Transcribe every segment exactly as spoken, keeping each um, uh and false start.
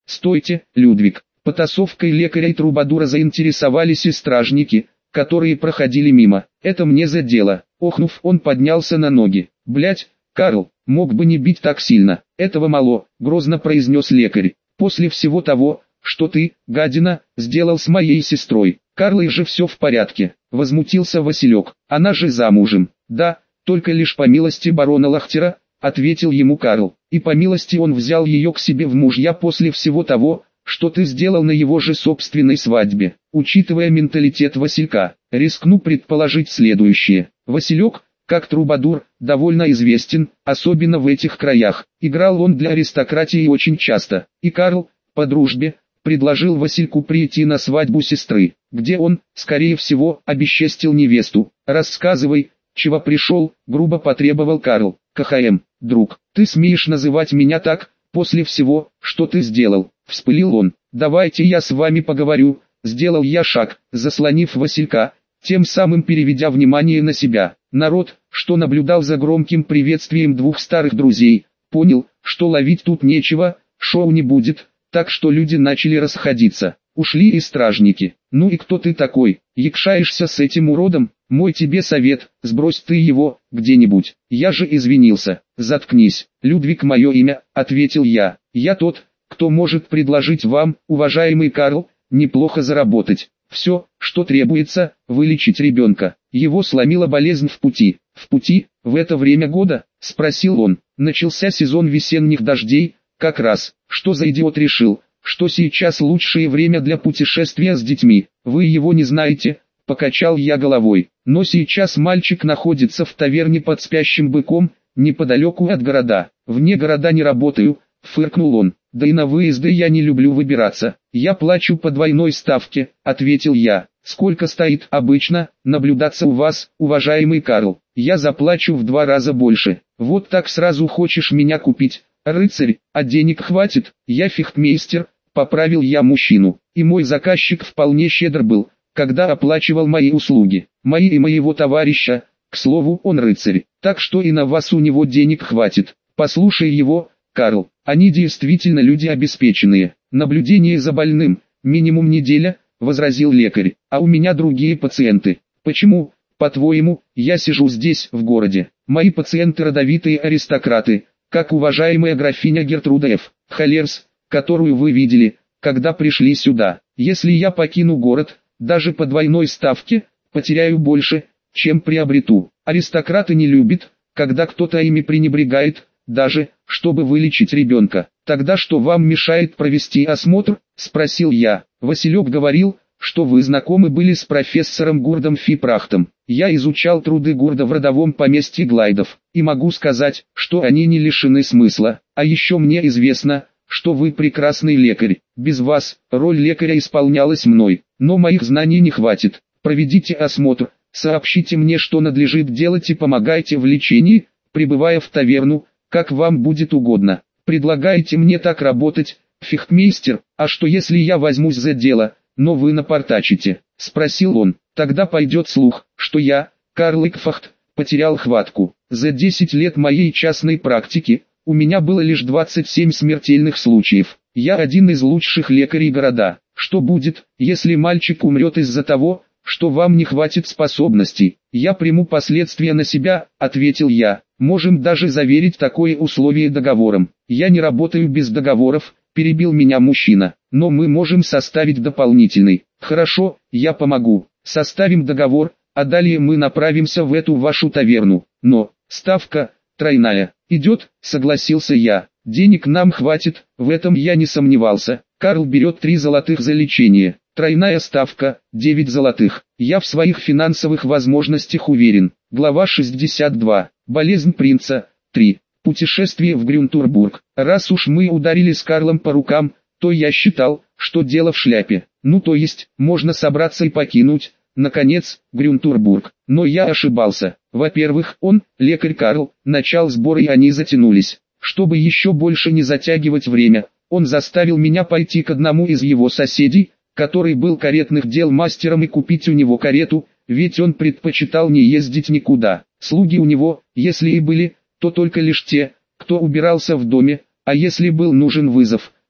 Стойте, Людвиг. Потасовкой лекаря и трубадура заинтересовались и стражники, которые проходили мимо. Это мне за дело. Охнув, он поднялся на ноги. Блять, Карл, мог бы не бить так сильно. Этого мало, грозно произнес лекарь. После всего того, что ты, гадина, сделал с моей сестрой. Карлой же все в порядке. Возмутился Василек. Она же замужем. Да, только лишь по милости барона Лахтера, ответил ему Карл. И по милости он взял ее к себе в мужья после всего того, что ты сделал на его же собственной свадьбе. Учитывая менталитет Василька, рискну предположить следующее. Василек, как трубадур, довольно известен, особенно в этих краях. Играл он для аристократии очень часто. И Карл, по дружбе, предложил Васильку прийти на свадьбу сестры, где он, скорее всего, обесчестил невесту. Рассказывай, чего пришел, грубо потребовал Карл. КХМ, друг, ты смеешь называть меня так, после всего, что ты сделал? Вспылил он. Давайте я с вами поговорю. Сделал я шаг, заслонив Василька, тем самым переведя внимание на себя. Народ, что наблюдал за громким приветствием двух старых друзей, понял, что ловить тут нечего, шоу не будет, так что люди начали расходиться. Ушли и стражники. Ну и кто ты такой? Якшаешься с этим уродом? Мой тебе совет, сбрось ты его, где-нибудь. Я же извинился. Заткнись. Людвиг мое имя, ответил я. Я тот, кто может предложить вам, уважаемый Карл, неплохо заработать. Все, что требуется, вылечить ребенка. Его сломила болезнь в пути. В пути, в это время года? Спросил он. Начался сезон весенних дождей, как раз. Что за идиот решил, что сейчас лучшее время для путешествия с детьми? Вы его не знаете? Покачал я головой. Но сейчас мальчик находится в таверне под спящим быком, неподалеку от города. Вне города не работаю, фыркнул он. Да и на выезды я не люблю выбираться. Я плачу по двойной ставке, ответил я. Сколько стоит обычно наблюдаться у вас, уважаемый Карл? Я заплачу в два раза больше. Вот так сразу хочешь меня купить, рыцарь, а денег хватит? Я фехтмейстер, поправил я мужчину. И мой заказчик вполне щедр был, когда оплачивал мои услуги. Мои и моего товарища, к слову, он рыцарь. Так что и на вас у него денег хватит. Послушай его, Карл, они действительно люди обеспеченные. Наблюдение за больным, минимум неделя, возразил лекарь. А у меня другие пациенты. Почему, по-твоему, я сижу здесь, в городе? Мои пациенты родовитые аристократы, как уважаемая графиня Гертруда Ф. Халерс, которую вы видели, когда пришли сюда. Если я покину город, даже по двойной ставке, потеряю больше, чем приобрету. Аристократы не любят, когда кто-то ими пренебрегает, даже, чтобы вылечить ребенка. Тогда что вам мешает провести осмотр? Спросил я. Василек говорил, что вы знакомы были с профессором Гурдом Фипрахтом. Я изучал труды Гурда в родовом поместье Глайдов, и могу сказать, что они не лишены смысла. А еще мне известно, что вы прекрасный лекарь. Без вас, роль лекаря исполнялась мной, но моих знаний не хватит. Проведите осмотр, сообщите мне, что надлежит делать, и помогайте в лечении, прибывая в таверну, как вам будет угодно. Предлагаете мне так работать, фехтмейстер? А что если я возьмусь за дело, но вы напортачите? Спросил он. Тогда пойдет слух, что я, Карл Икфахт, потерял хватку. За десять лет моей частной практики, у меня было лишь двадцать семь смертельных случаев. Я один из лучших лекарей города. Что будет, если мальчик умрет из-за того, что вам не хватит способностей? Я приму последствия на себя, ответил я. Можем даже заверить такое условие договором. Я не работаю без договоров, перебил меня мужчина. Но мы можем составить дополнительный. Хорошо, я помогу. Составим договор, а далее мы направимся в эту вашу таверну. Но, ставка, тройная. Идет, согласился я. Денег нам хватит, в этом я не сомневался. Карл берет три золотых за лечение. Тройная ставка, девять золотых. Я в своих финансовых возможностях уверен. Глава шестьдесят два. Болезнь принца. три. Путешествие в Грюнтурбург. Раз уж мы ударили с Карлом по рукам, то я считал, что дело в шляпе. Ну то есть, можно собраться и покинуть, наконец, Грюнтурбург. Но я ошибался. Во-первых, он, лекарь Карл, начал сбор, и они затянулись. Чтобы еще больше не затягивать время, он заставил меня пойти к одному из его соседей, который был каретных дел мастером, и купить у него карету, ведь он предпочитал не ездить никуда. Слуги у него, если и были, то только лишь те, кто убирался в доме, а если был нужен вызов,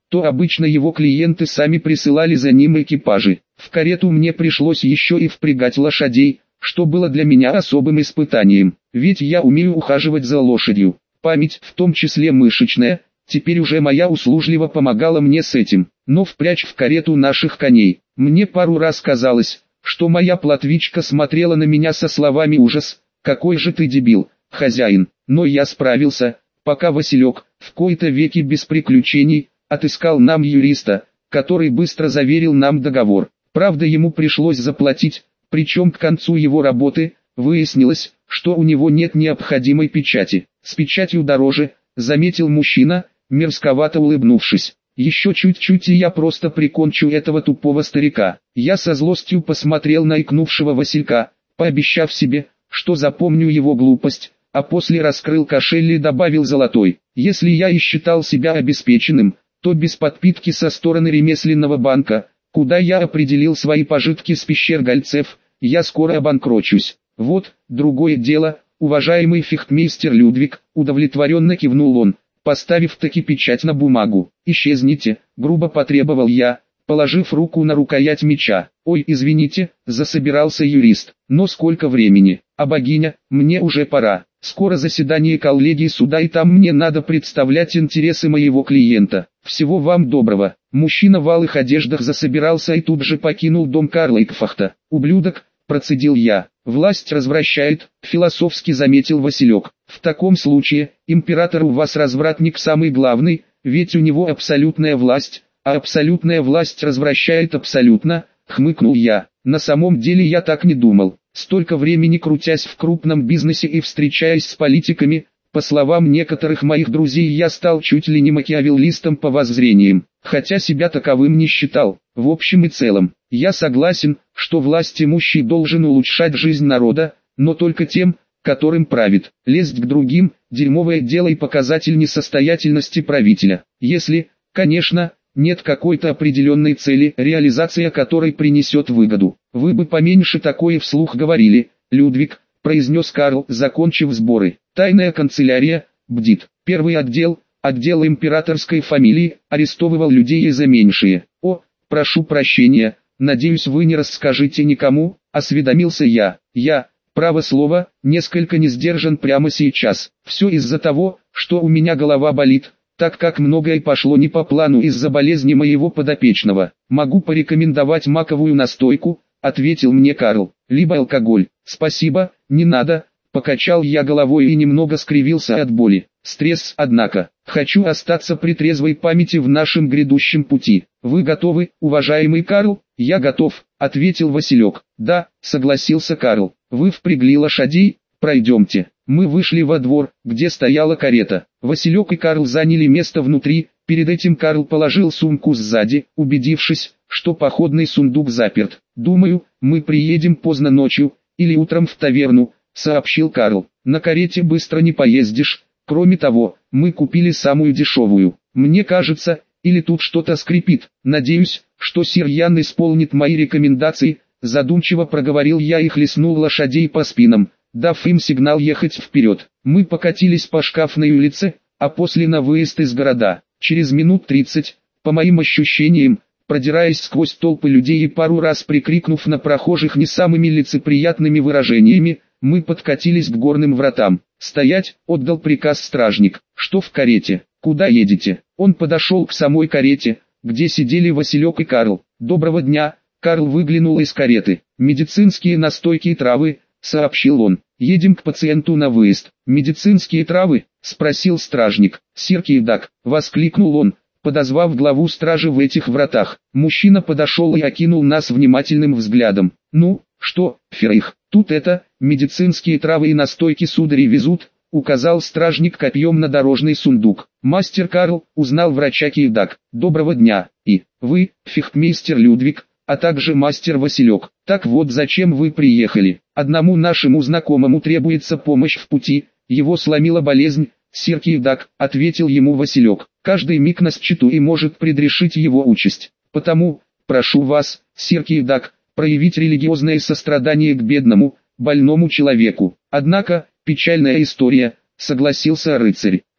то обычно его клиенты сами присылали за ним экипажи. В карету мне пришлось еще и впрягать лошадей, что было для меня особым испытанием, ведь я умею ухаживать за лошадью. Память, в том числе мышечная, теперь уже моя услужливо помогала мне с этим. Но впрячь в карету наших коней, мне пару раз казалось, что моя плотвичка смотрела на меня со словами «ужас, какой же ты дебил, хозяин». Но я справился, пока Василек, в кои-то веки без приключений, отыскал нам юриста, который быстро заверил нам договор. Правда, ему пришлось заплатить, причем к концу его работы выяснилось, что у него нет необходимой печати. С печатью дороже, заметил мужчина, мерзковато улыбнувшись. Еще чуть-чуть и я просто прикончу этого тупого старика. Я со злостью посмотрел на икнувшего Василька, пообещав себе, что запомню его глупость, а после раскрыл кошель и добавил золотой. Если я и считал себя обеспеченным, то без подпитки со стороны ремесленного банка, куда я определил свои пожитки с пещер Гольцев, я скоро обанкрочусь. Вот, другое дело, уважаемый фехтмейстер Людвиг, удовлетворенно кивнул он, поставив таки печать на бумагу. «Исчезните», — грубо потребовал я, положив руку на рукоять меча. «Ой, извините», — засобирался юрист, — «но сколько времени? А богиня, мне уже пора. Скоро заседание коллегии суда и там мне надо представлять интересы моего клиента. Всего вам доброго». Мужчина в алых одеждах засобирался и тут же покинул дом Карла Икфахта. «Ублюдок», — процедил я. «Власть развращает», — философски заметил Василек. «В таком случае, император у вас развратник самый главный, ведь у него абсолютная власть, а абсолютная власть развращает абсолютно», — хмыкнул я. На самом деле я так не думал. Столько времени крутясь в крупном бизнесе и встречаясь с политиками, по словам некоторых моих друзей, я стал чуть ли не макиавеллистом по воззрениям, хотя себя таковым не считал. В общем и целом, я согласен, что власть имущий должен улучшать жизнь народа, но только тем, которым правит. Лезть к другим – дерьмовое дело и показатель несостоятельности правителя. Если, конечно, нет какой-то определенной цели, реализация которой принесет выгоду. «Вы бы поменьше такое вслух говорили, Людвиг», — произнес Карл, закончив сборы. «Тайная канцелярия, бдит. Первый отдел, отдел императорской фамилии, арестовывал людей за меньшие. О, прошу прощения, надеюсь вы не расскажете никому», — осведомился я. «Я, право слово, несколько не сдержан прямо сейчас. Все из-за того, что у меня голова болит, так как многое пошло не по плану из-за болезни моего подопечного. Могу порекомендовать маковую настойку», — ответил мне Карл, — «либо алкоголь». «Спасибо, не надо», — покачал я головой и немного скривился от боли. Стресс, однако. Хочу остаться при трезвой памяти в нашем грядущем пути. «Вы готовы, уважаемый Карл?» «Я готов», — ответил Василек. «Да», — согласился Карл. «Вы впрягли лошадей? Пройдемте». Мы вышли во двор, где стояла карета. Василек и Карл заняли место внутри, перед этим Карл положил сумку сзади, убедившись, что походный сундук заперт. «Думаю, мы приедем поздно ночью, или утром в таверну», — сообщил Карл. «На карете быстро не поездишь, кроме того, мы купили самую дешевую. Мне кажется, или тут что-то скрипит. Надеюсь, что сир Ян исполнит мои рекомендации», — задумчиво проговорил я и хлестнул лошадей по спинам, дав им сигнал ехать вперед. Мы покатились по шкафной улице, а после на выезд из города. Через минут тридцать, по моим ощущениям, продираясь сквозь толпы людей и пару раз прикрикнув на прохожих не самыми лицеприятными выражениями, мы подкатились к горным вратам. «Стоять!» — отдал приказ стражник. «Что в карете? Куда едете?» Он подошел к самой карете, где сидели Василек и Карл. «Доброго дня!» — Карл выглянул из кареты. «Медицинские настойки и травы», — сообщил он. «Едем к пациенту на выезд». «Медицинские травы?» — спросил стражник. «Сир Киевдак», — воскликнул он, подозвав главу стражи в этих вратах. Мужчина подошел и окинул нас внимательным взглядом. «Ну, что, Ферейх, тут это, медицинские травы и настойки судари везут», — указал стражник копьем на дорожный сундук. «Мастер Карл», — узнал врача Киевдак. «Доброго дня, и вы, фехтмейстер Людвиг, а также мастер Василек. Так вот зачем вы приехали. Одному нашему знакомому требуется помощь в пути, его сломила болезнь». «Сир Киевдак», — ответил ему Василек, — «каждый миг на счету и может предрешить его участь. Потому, прошу вас, сир Киевдак, проявить религиозное сострадание к бедному, больному человеку». «Однако, печальная история», — согласился рыцарь.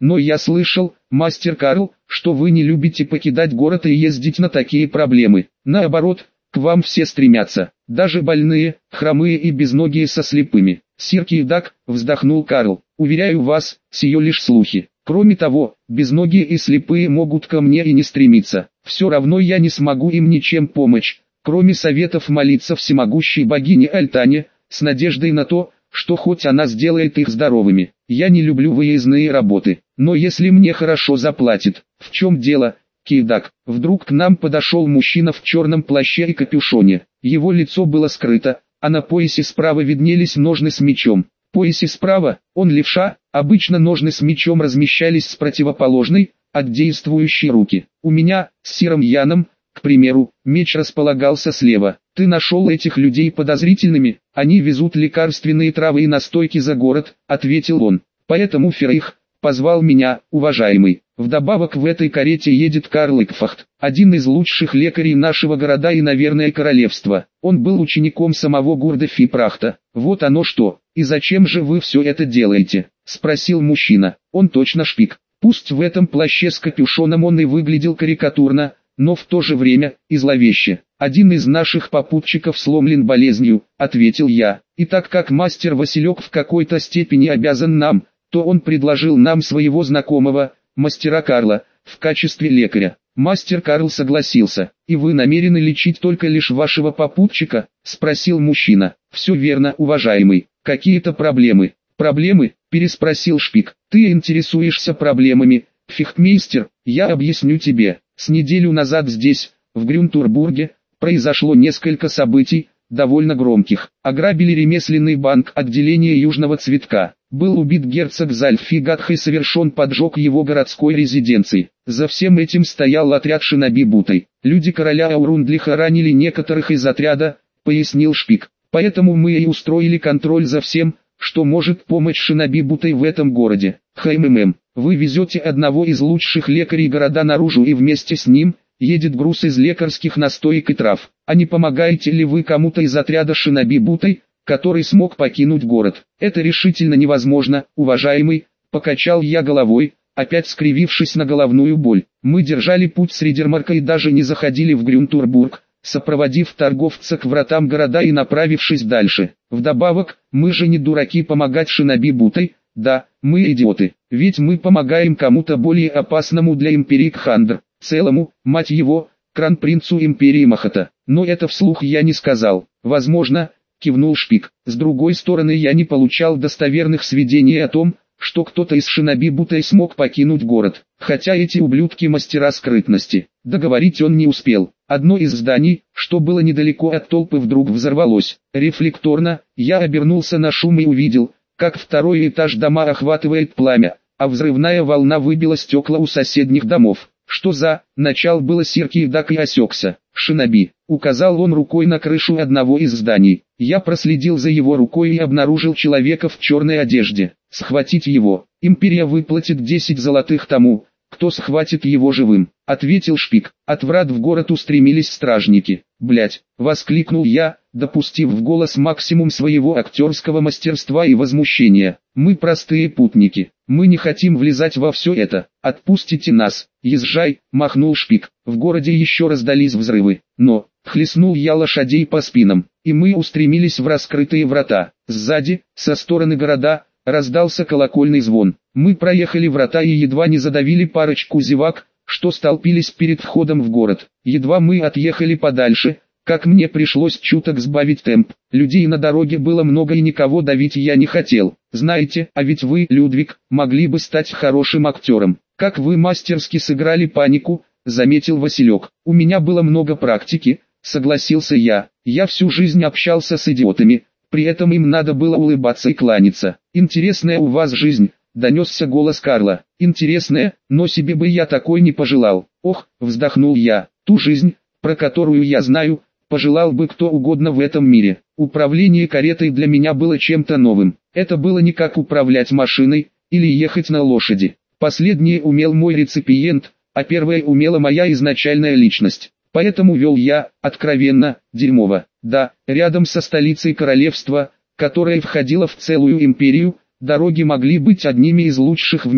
Но я слышал, мастер Карл, что вы не любите покидать город и ездить на такие проблемы. Наоборот, к вам все стремятся, даже больные, хромые и безногие со слепыми. Сир Киевдак, вздохнул Карл, уверяю вас, сие лишь слухи. Кроме того, безногие и слепые могут ко мне и не стремиться. Все равно я не смогу им ничем помочь, кроме советов молиться всемогущей богине Альтане, с надеждой на то, что хоть она сделает их здоровыми. Я не люблю выездные работы, но если мне хорошо заплатят. В чем дело, Киевдак? Вдруг к нам подошел мужчина в черном плаще и капюшоне. Его лицо было скрыто, а на поясе справа виднелись ножны с мечом. В поясе справа, он левша, обычно ножны с мечом размещались с противоположной, от действующей руки. У меня, с сиром Яном, к примеру, меч располагался слева. Ты нашел этих людей подозрительными, они везут лекарственные травы и настойки за город, ответил он. Поэтому Ферейх позвал меня, уважаемый. Вдобавок в этой карете едет Карл Икфахт, один из лучших лекарей нашего города и, наверное, королевства. Он был учеником самого Гурда Фипрахта. Вот оно что. И зачем же вы все это делаете? Спросил мужчина. Он точно шпик. Пусть в этом плаще с капюшоном он и выглядел карикатурно, но в то же время и зловеще. Один из наших попутчиков сломлен болезнью, ответил я. И так как мастер Василек в какой-то степени обязан нам, то он предложил нам своего знакомого, мастера Карла, в качестве лекаря. Мастер Карл согласился. И вы намерены лечить только лишь вашего попутчика? Спросил мужчина. Все верно, уважаемый. Какие-то проблемы? Проблемы? Переспросил шпик. Ты интересуешься проблемами, фехтмейстер? Я объясню тебе. С неделю назад здесь, в Грюнтурбурге, произошло несколько событий, довольно громких. Ограбили ремесленный банк отделения Южного Цветка. Был убит герцог Зальфигатх и совершен поджог его городской резиденции. За всем этим стоял отряд шиноби Бутай. Люди короля Аурундлиха ранили некоторых из отряда, пояснил шпик. Поэтому мы и устроили контроль за всем, что может помочь шиноби Бутай в этом городе. ХММ, вы везете одного из лучших лекарей города наружу и вместе с ним едет груз из лекарских настоек и трав. А не помогаете ли вы кому-то из отряда шиноби Бутай, который смог покинуть город? Это решительно невозможно, уважаемый, покачал я головой, опять скривившись на головную боль. Мы держали путь с Ридермарка и даже не заходили в Грюнтурбург, сопроводив торговца к вратам города и направившись дальше. Вдобавок, мы же не дураки помогать шиноби Бутай, да, мы идиоты, ведь мы помогаем кому-то более опасному для империи Кхандр, целому, мать его, кронпринцу империи Махата. Но это вслух я не сказал. Возможно, кивнул шпик. С другой стороны, я не получал достоверных сведений о том, что кто-то из шиноби Бутай смог покинуть город, хотя эти ублюдки мастера скрытности. Договорить он не успел. Одно из зданий, что было недалеко от толпы, вдруг взорвалось. Рефлекторно, я обернулся на шум и увидел, как второй этаж дома охватывает пламя, а взрывная волна выбила стекла у соседних домов. Что за, начал было сир Киевдак и осекся. Шиноби, указал он рукой на крышу одного из зданий. Я проследил за его рукой и обнаружил человека в черной одежде. Схватить его, империя выплатит десять золотых тому, кто схватит его живым, ответил шпик. От врат в город устремились стражники. Блять, воскликнул я, допустив в голос максимум своего актерского мастерства и возмущения. Мы простые путники, мы не хотим влезать во все это, отпустите нас, езжай, махнул шпик. В городе еще раздались взрывы, но, хлестнул я лошадей по спинам, и мы устремились в раскрытые врата. Сзади, со стороны города, раздался колокольный звон. Мы проехали врата и едва не задавили парочку зевак, что столпились перед входом в город. Едва мы отъехали подальше, как мне пришлось чуток сбавить темп. Людей на дороге было много и никого давить я не хотел. Знаете, а ведь вы, Людвиг, могли бы стать хорошим актером. Как вы мастерски сыграли панику, заметил Василек. У меня было много практики, согласился я. Я всю жизнь общался с идиотами, при этом им надо было улыбаться и кланяться. Интересная у вас жизнь, донесся голос Карла. Интересная, но себе бы я такой не пожелал. Ох, вздохнул я, ту жизнь, про которую я знаю, пожелал бы кто угодно в этом мире. Управление каретой для меня было чем-то новым. Это было не как управлять машиной, или ехать на лошади. Последнее умел мой реципиент, а первое умела моя изначальная личность. Поэтому вел я, откровенно, дерьмово. Да, рядом со столицей королевства, которая входила в целую империю, дороги могли быть одними из лучших в мире.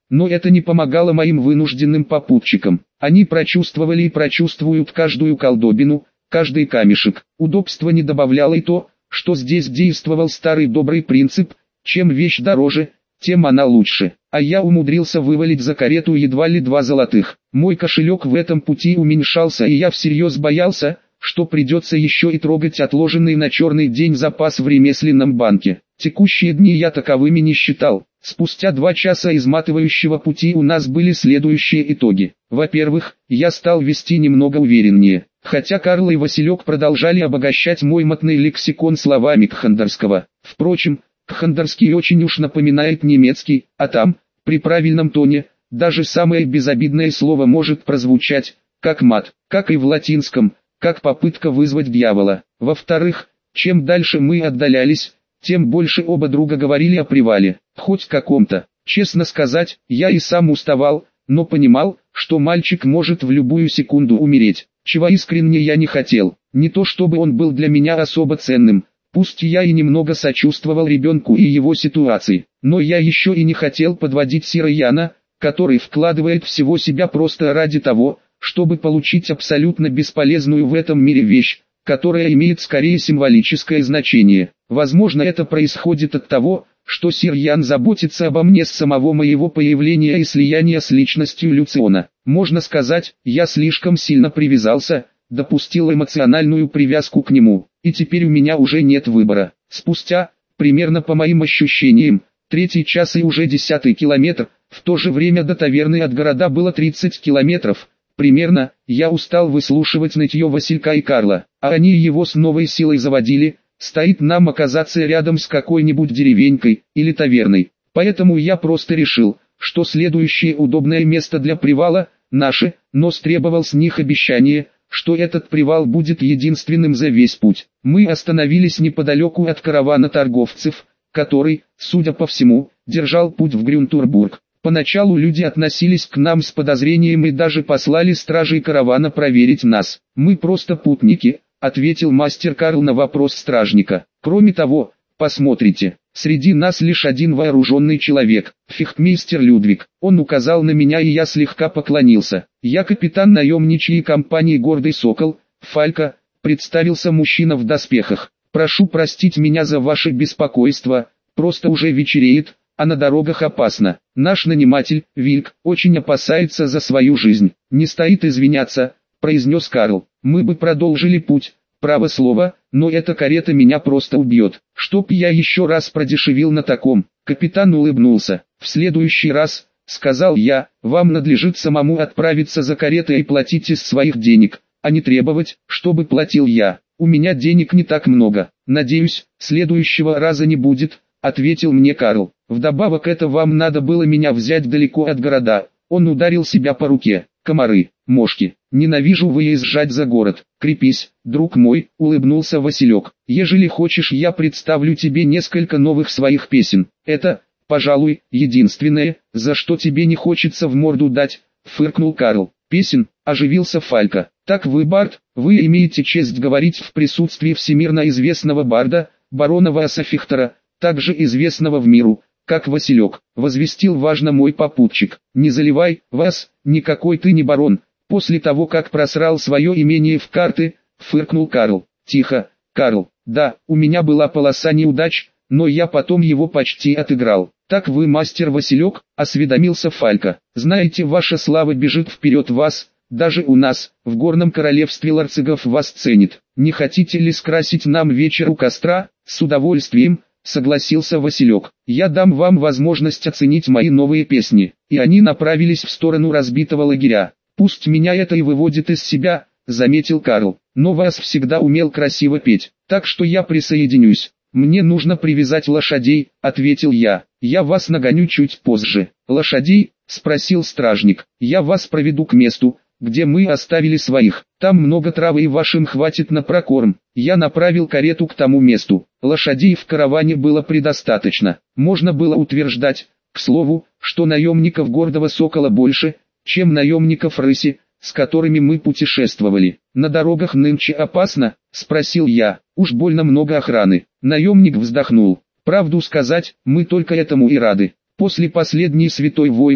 но это не помогало моим вынужденным попутчикам. Они прочувствовали и прочувствуют каждую колдобину, каждый камешек. Удобства не добавляло и то, что здесь действовал старый добрый принцип: чем вещь дороже, тем она лучше. А я умудрился вывалить за карету едва ли два золотых. Мой кошелек в этом пути уменьшался, и я всерьез боялся, что придется еще и трогать отложенный на черный день запас в ремесленном банке. Текущие дни я таковыми не считал. Спустя два часа изматывающего пути у нас были следующие итоги. Во-первых, я стал вести немного увереннее. Хотя Карл и Василек продолжали обогащать мой мотный лексикон словами кхандерского. Впрочем, кхандерский очень уж напоминает немецкий, а там, при правильном тоне, даже самое безобидное слово может прозвучать, как мат, как и в латинском, как попытка вызвать дьявола. Во-вторых, чем дальше мы отдалялись, тем больше оба друга говорили о привале, хоть каком-то. Честно сказать, я и сам уставал, но понимал, что мальчик может в любую секунду умереть, чего искренне я не хотел. Не то чтобы он был для меня особо ценным, пусть я и немного сочувствовал ребенку и его ситуации, но я еще и не хотел подводить Сирояна, который вкладывает всего себя просто ради того, чтобы получить абсолютно бесполезную в этом мире вещь, которая имеет скорее символическое значение. Возможно, это происходит от того, что Сир Ян заботится обо мне с самого моего появления и слияния с личностью Люциона. Можно сказать, я слишком сильно привязался, допустил эмоциональную привязку к нему, и теперь у меня уже нет выбора. Спустя, примерно по моим ощущениям, третий час и уже десятый километр, в то же время до таверны от города было тридцать километров, примерно, я устал выслушивать нытье Василька и Карла, а они его с новой силой заводили. Стоит нам оказаться рядом с какой-нибудь деревенькой или таверной, поэтому я просто решил, что следующее удобное место для привала – наше, но требовал с них обещание, что этот привал будет единственным за весь путь. Мы остановились неподалеку от каравана торговцев, который, судя по всему, держал путь в Грюнтурбург. Поначалу люди относились к нам с подозрением и даже послали стражей каравана проверить нас. Мы просто путники, ответил мастер Карл на вопрос стражника. Кроме того, посмотрите, среди нас лишь один вооруженный человек, фехтмейстер Людвиг. Он указал на меня, и я слегка поклонился. Я капитан наемничьей компании «Гордый Сокол», Фалька, представился мужчина в доспехах. Прошу простить меня за ваше беспокойство, просто уже вечереет, а на дорогах опасно. Наш наниматель, Вильк, очень опасается за свою жизнь. Не стоит извиняться, произнес Карл. Мы бы продолжили путь, право слово, но эта карета меня просто убьет. Чтоб я еще раз продешевил на таком. Капитан улыбнулся. В следующий раз, сказал я, вам надлежит самому отправиться за каретой и платить из своих денег, а не требовать, чтобы платил я. У меня денег не так много. Надеюсь, следующего раза не будет, ответил мне Карл. Вдобавок это вам надо было меня взять далеко от города. Он ударил себя по руке. Комары, мошки, ненавижу выезжать за город. Крепись, друг мой, улыбнулся Василек. Ежели хочешь, я представлю тебе несколько новых своих песен. Это, пожалуй, единственное, за что тебе не хочется в морду дать, фыркнул Карл. Песен, оживился Фалька. Так вы бард, вы имеете честь говорить в присутствии всемирно известного барда, барона Васа Фихтера, также известного в миру, как Василек, возвестил важно мой попутчик. Не заливай, Вас, никакой ты не барон. После того, как просрал свое имение в карты, фыркнул Карл. Тихо, Карл, да, у меня была полоса неудач, но я потом его почти отыграл. Так вы мастер Василек, осведомился Фалька. Знаете, ваша слава бежит вперед вас, даже у нас, в горном королевстве ларцигов вас ценит. Не хотите ли скрасить нам вечер у костра? С удовольствием, согласился Василек. Я дам вам возможность оценить мои новые песни. И они направились в сторону разбитого лагеря. Пусть меня это и выводит из себя, заметил Карл. Но Вас всегда умел красиво петь, так что я присоединюсь. Мне нужно привязать лошадей, ответил я. Я вас нагоню чуть позже. Лошадей? Спросил стражник. Я вас проведу к месту, где мы оставили своих. Там много травы и вашим хватит на прокорм. Я направил карету к тому месту. Лошадей в караване было предостаточно. Можно было утверждать, к слову, что наемников Гордого Сокола больше, чем наемников Рыси, с которыми мы путешествовали. На дорогах нынче опасно? Спросил я. Уж больно много охраны. Наемник вздохнул. Правду сказать, мы только этому и рады. После последней святой войны,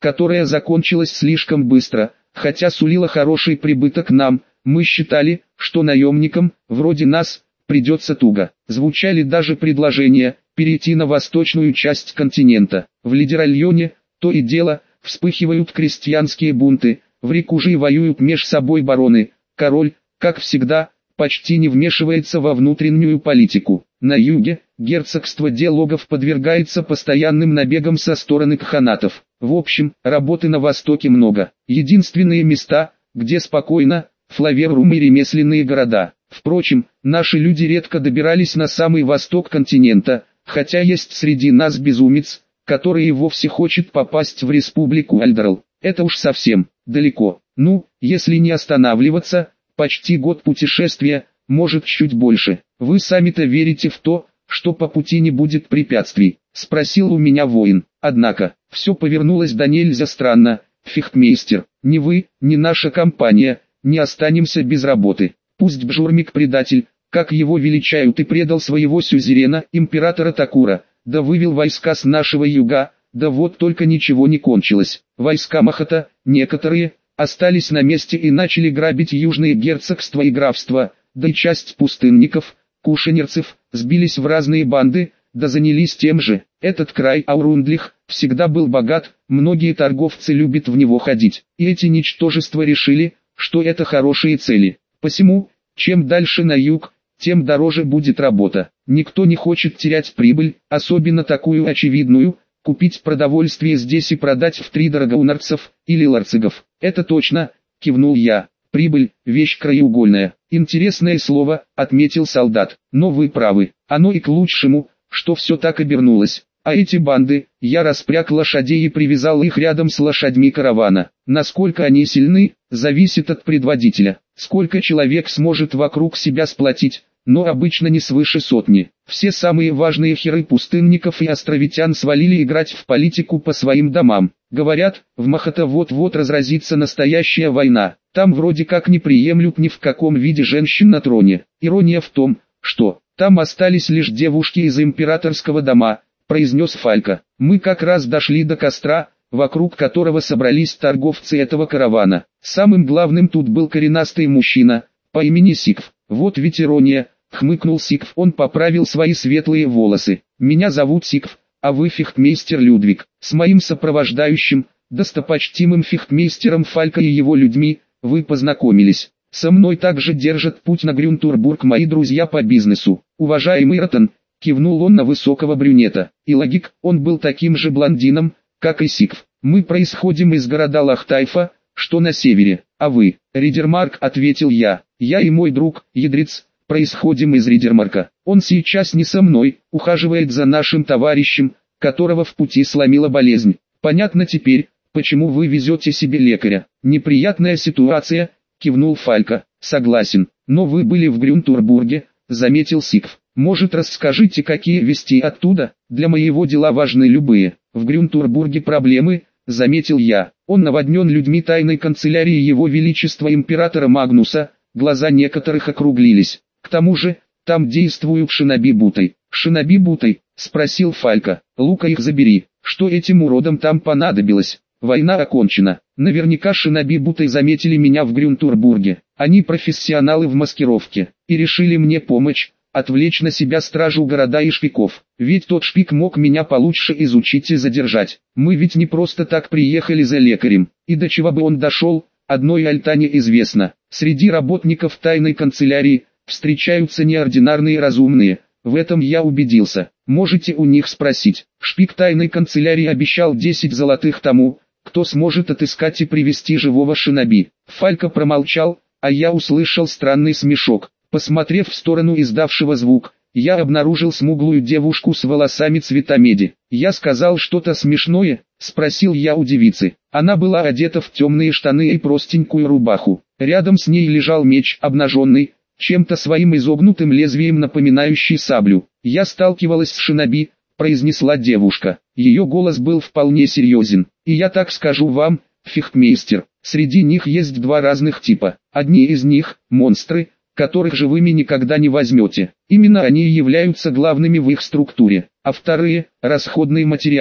которая закончилась слишком быстро, хотя сулила хороший прибыток нам. Мы считали, что наемникам, вроде нас, придется туго. Звучали даже предложения перейти на восточную часть континента. В Лидеральоне, то и дело, вспыхивают крестьянские бунты, в Рикужии воюют меж собой бароны. Король, как всегда, почти не вмешивается во внутреннюю политику. На юге, герцогство Делогов подвергается постоянным набегам со стороны кханатов. В общем, работы на востоке много. Единственные места, где спокойно, Флаверрум и ремесленные города. Впрочем, наши люди редко добирались на самый восток континента, хотя есть среди нас безумец, который и вовсе хочет попасть в республику Альдерл. Это уж совсем далеко. Ну, если не останавливаться, почти год путешествия, может чуть больше. Вы сами-то верите в то, что по пути не будет препятствий? Спросил у меня воин. Однако, все повернулось да нельзя странно. Фехтмейстер, ни вы, ни наша компания, не останемся без работы. Пусть Бжурмик предатель, как его величают, и предал своего сюзерена, императора Такура, да вывел войска с нашего юга, да вот только ничего не кончилось. Войска Махата, некоторые, остались на месте и начали грабить южные герцогства и графства, да и часть пустынников, кушанерцев, сбились в разные банды, да занялись тем же. Этот край Аурундлих всегда был богат, многие торговцы любят в него ходить, и эти ничтожества решили, что это хорошие цели. Посему, чем дальше на юг, тем дороже будет работа. Никто не хочет терять прибыль, особенно такую очевидную, купить продовольствие здесь и продать втридорога у нарцев или ларцигов. Это точно, кивнул я. Прибыль – вещь краеугольная. Интересное слово, отметил солдат. Но вы правы, оно и к лучшему, что все так обернулось. А эти банды, я распряг лошадей и привязал их рядом с лошадьми каравана. Насколько они сильны, зависит от предводителя. Сколько человек сможет вокруг себя сплотить, но обычно не свыше сотни. Все самые важные херы пустынников и островитян свалили играть в политику по своим домам. Говорят, в Махата вот-вот разразится настоящая война. Там вроде как не приемлют ни в каком виде женщин на троне. Ирония в том, что там остались лишь девушки из императорского дома, произнес Фалька. Мы как раз дошли до костра, вокруг которого собрались торговцы этого каравана. Самым главным тут был коренастый мужчина, по имени Сикв. Вот ведь ирония, хмыкнул Сикв. Он поправил свои светлые волосы. Меня зовут Сикв, а вы фехтмейстер Людвиг. С моим сопровождающим, достопочтимым фехтмейстером Фалька и его людьми, вы познакомились. Со мной также держат путь на Грюнтурбург мои друзья по бизнесу. Уважаемый Ротан, кивнул он на высокого брюнета. И логик, он был таким же блондином, как и Сикв. Мы происходим из города Лахтайфа, что на севере. А вы? Ридермарк, ответил я. Я и мой друг, Ядрец, происходим из Ридермарка. Он сейчас не со мной, ухаживает за нашим товарищем, которого в пути сломила болезнь. Понятно теперь, почему вы везете себе лекаря. Неприятная ситуация, кивнул Фалька. Согласен, но вы были в Грюнтурбурге, заметил Сикв. Может, расскажите, какие вести оттуда? Для моего дела важны любые. В Грюнтурбурге проблемы, заметил я. Он наводнен людьми тайной канцелярии Его Величества Императора Магнуса. Глаза некоторых округлились. К тому же, там действуют шиноби-бутай. Шиноби-бутай? Спросил Фалька. Лука их забери. Что этим уродам там понадобилось? Война окончена. Наверняка шиноби-бутай заметили меня в Грюнтурбурге. Они профессионалы в маскировке. И решили мне помочь, отвлечь на себя стражу города и шпиков. Ведь тот шпик мог меня получше изучить и задержать. Мы ведь не просто так приехали за лекарем. И до чего бы он дошел, одной Альтане известно. Среди работников тайной канцелярии встречаются неординарные разумные. В этом я убедился. Можете у них спросить. Шпик тайной канцелярии обещал десять золотых тому, кто сможет отыскать и привести живого шиноби. Фалька промолчал, а я услышал странный смешок. Посмотрев в сторону издавшего звук, я обнаружил смуглую девушку с волосами цвета меди. «Я сказал что-то смешное?» – спросил я у девицы. Она была одета в темные штаны и простенькую рубаху. Рядом с ней лежал меч, обнаженный, чем-то своим изогнутым лезвием напоминающий саблю. «Я сталкивалась с шиноби», – произнесла девушка. Ее голос был вполне серьезен. «И я так скажу вам, фехтмейстер, среди них есть два разных типа. Одни из них – монстры, которых живыми никогда не возьмете. Именно они и являются главными в их структуре. А вторые – расходный материал.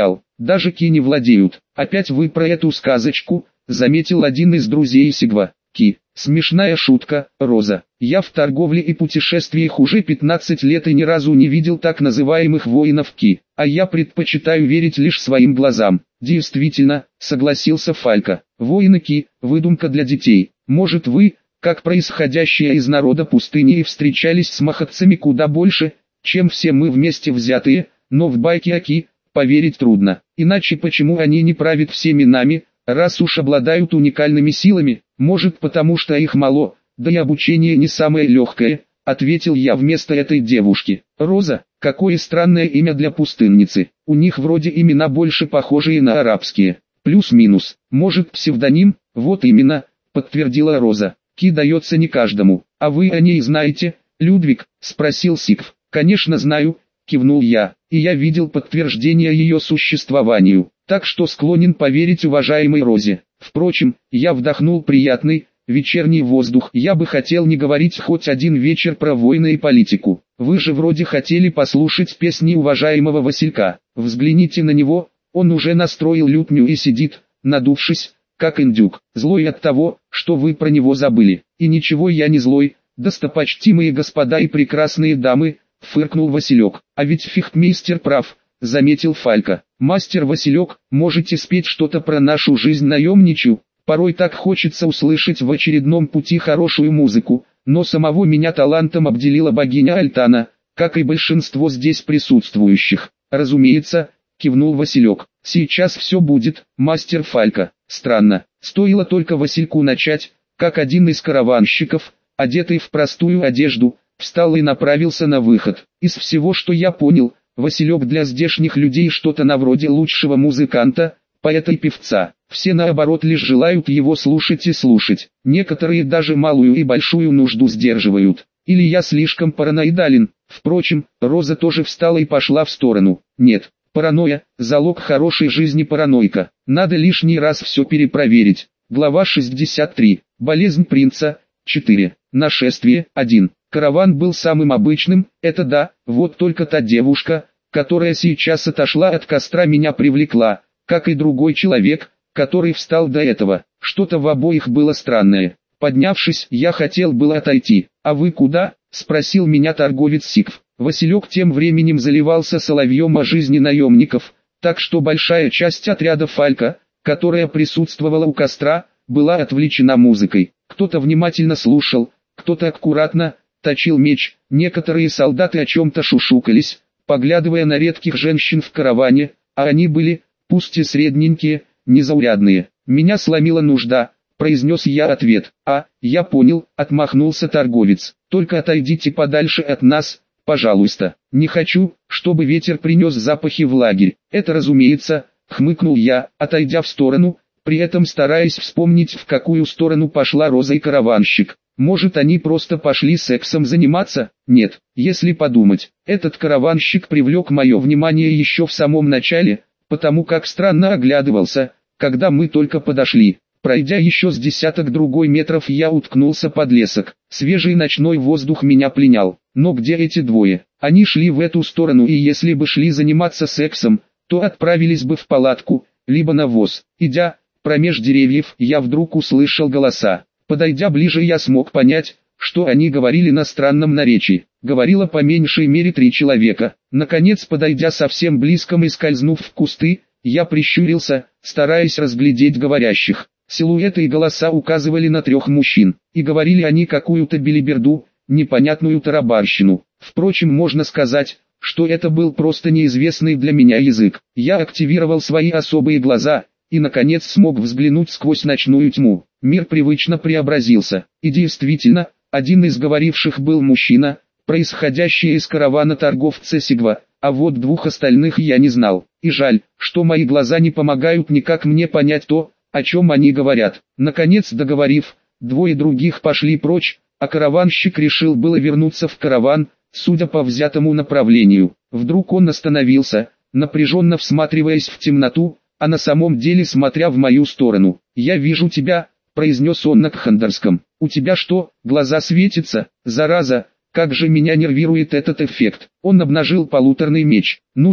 даже ки не владеют. Опять вы про эту сказочку, заметил один из друзей Сигва. Ки. Смешная шутка, Роза. Я в торговле и путешествиях уже пятнадцать лет и ни разу не видел так называемых воинов Ки, а я предпочитаю верить лишь своим глазам. Действительно, согласился Фалька. Воины Ки – выдумка для детей. Может вы, как происходящие из народа пустыни, и встречались с махатцами куда больше, чем все мы вместе взятые, но в байки о Ки поверить трудно. Иначе почему они не правят всеми нами, раз уж обладают уникальными силами? Может потому что их мало, да и обучение не самое легкое, ответил я вместо этой девушки. Роза, какое странное имя для пустынницы, у них вроде имена больше похожие на арабские. Плюс-минус, может псевдоним, вот именно, подтвердила Роза. Ки дается не каждому, а вы о ней знаете, Людвиг, спросил Сигв. Конечно знаю, кивнул я, и я видел подтверждение ее существованию, так что склонен поверить уважаемой Розе. Впрочем, я вдохнул приятный, вечерний воздух. Я бы хотел не говорить хоть один вечер про войны и политику. Вы же вроде хотели послушать песни уважаемого Василька. Взгляните на него, он уже настроил лютню и сидит, надувшись, как индюк, злой от того, что вы про него забыли. И ничего я не злой, достопочтимые господа и прекрасные дамы, фыркнул Василек. А ведь фехтмейстер прав, заметил Фалька. Мастер Василек, можете спеть что-то про нашу жизнь наемничью? Порой так хочется услышать в очередном пути хорошую музыку, но самого меня талантом обделила богиня Альтана, как и большинство здесь присутствующих. Разумеется, кивнул Василек. Сейчас все будет, мастер Фалька. Странно, стоило только Васильку начать, как один из караванщиков, одетый в простую одежду, встал и направился на выход. Из всего, что я понял, Василек для здешних людей что-то на вроде лучшего музыканта, поэта и певца. Все наоборот лишь желают его слушать и слушать. Некоторые даже малую и большую нужду сдерживают. Или я слишком параноидален. Впрочем, Роза тоже встала и пошла в сторону. Нет, паранойя – залог хорошей жизни паранойка. Надо лишний раз все перепроверить. Глава шестьдесят три. Болезнь принца. четыре. Нашествие. один. Караван был самым обычным, это да, вот только та девушка, которая сейчас отошла от костра, меня привлекла, как и другой человек, который встал до этого. Что-то в обоих было странное. Поднявшись, я хотел было отойти. «А вы куда?» – спросил меня торговец Сигв. Василек тем временем заливался соловьем о жизни наемников, так что большая часть отряда Фалька, которая присутствовала у костра, была отвлечена музыкой. Кто-то внимательно слушал, кто-то аккуратно точил меч, некоторые солдаты о чем-то шушукались, поглядывая на редких женщин в караване, а они были, пусть и средненькие, незаурядные. «Меня сломила нужда», — произнес я ответ. «А, я понял», — отмахнулся торговец. «Только отойдите подальше от нас, пожалуйста. Не хочу, чтобы ветер принес запахи в лагерь». «Это разумеется», — хмыкнул я, отойдя в сторону, при этом стараясь вспомнить, в какую сторону пошла Роза и караванщик. Может, они просто пошли сексом заниматься? Нет, если подумать, этот караванщик привлек мое внимание еще в самом начале, потому как странно оглядывался, когда мы только подошли. Пройдя еще с десяток другой метров, я уткнулся под лесок. Свежий ночной воздух меня пленял. Но где эти двое? Они шли в эту сторону, и если бы шли заниматься сексом, то отправились бы в палатку, либо на воз. Идя промеж деревьев, я вдруг услышал голоса. Подойдя ближе, я смог понять, что они говорили на странном наречии. Говорило по меньшей мере три человека. Наконец, подойдя совсем близко и скользнув в кусты, я прищурился, стараясь разглядеть говорящих. Силуэты и голоса указывали на трех мужчин, и говорили они какую-то белиберду, непонятную тарабарщину. Впрочем, можно сказать, что это был просто неизвестный для меня язык. Я активировал свои особые глаза и, наконец, смог взглянуть сквозь ночную тьму. Мир привычно преобразился, и действительно, один из говоривших был мужчина, происходящий из каравана торговца Сигва, а вот двух остальных я не знал. И жаль, что мои глаза не помогают никак мне понять то, о чем они говорят. Наконец, договорив, двое других пошли прочь, а караванщик решил было вернуться в караван, судя по взятому направлению. Вдруг он остановился, напряженно всматриваясь в темноту, а на самом деле смотря в мою сторону. «Я вижу тебя», — произнес он на кхандерском. «У тебя что, глаза светятся? Зараза, как же меня нервирует этот эффект». Он обнажил полуторный меч. «Ну же,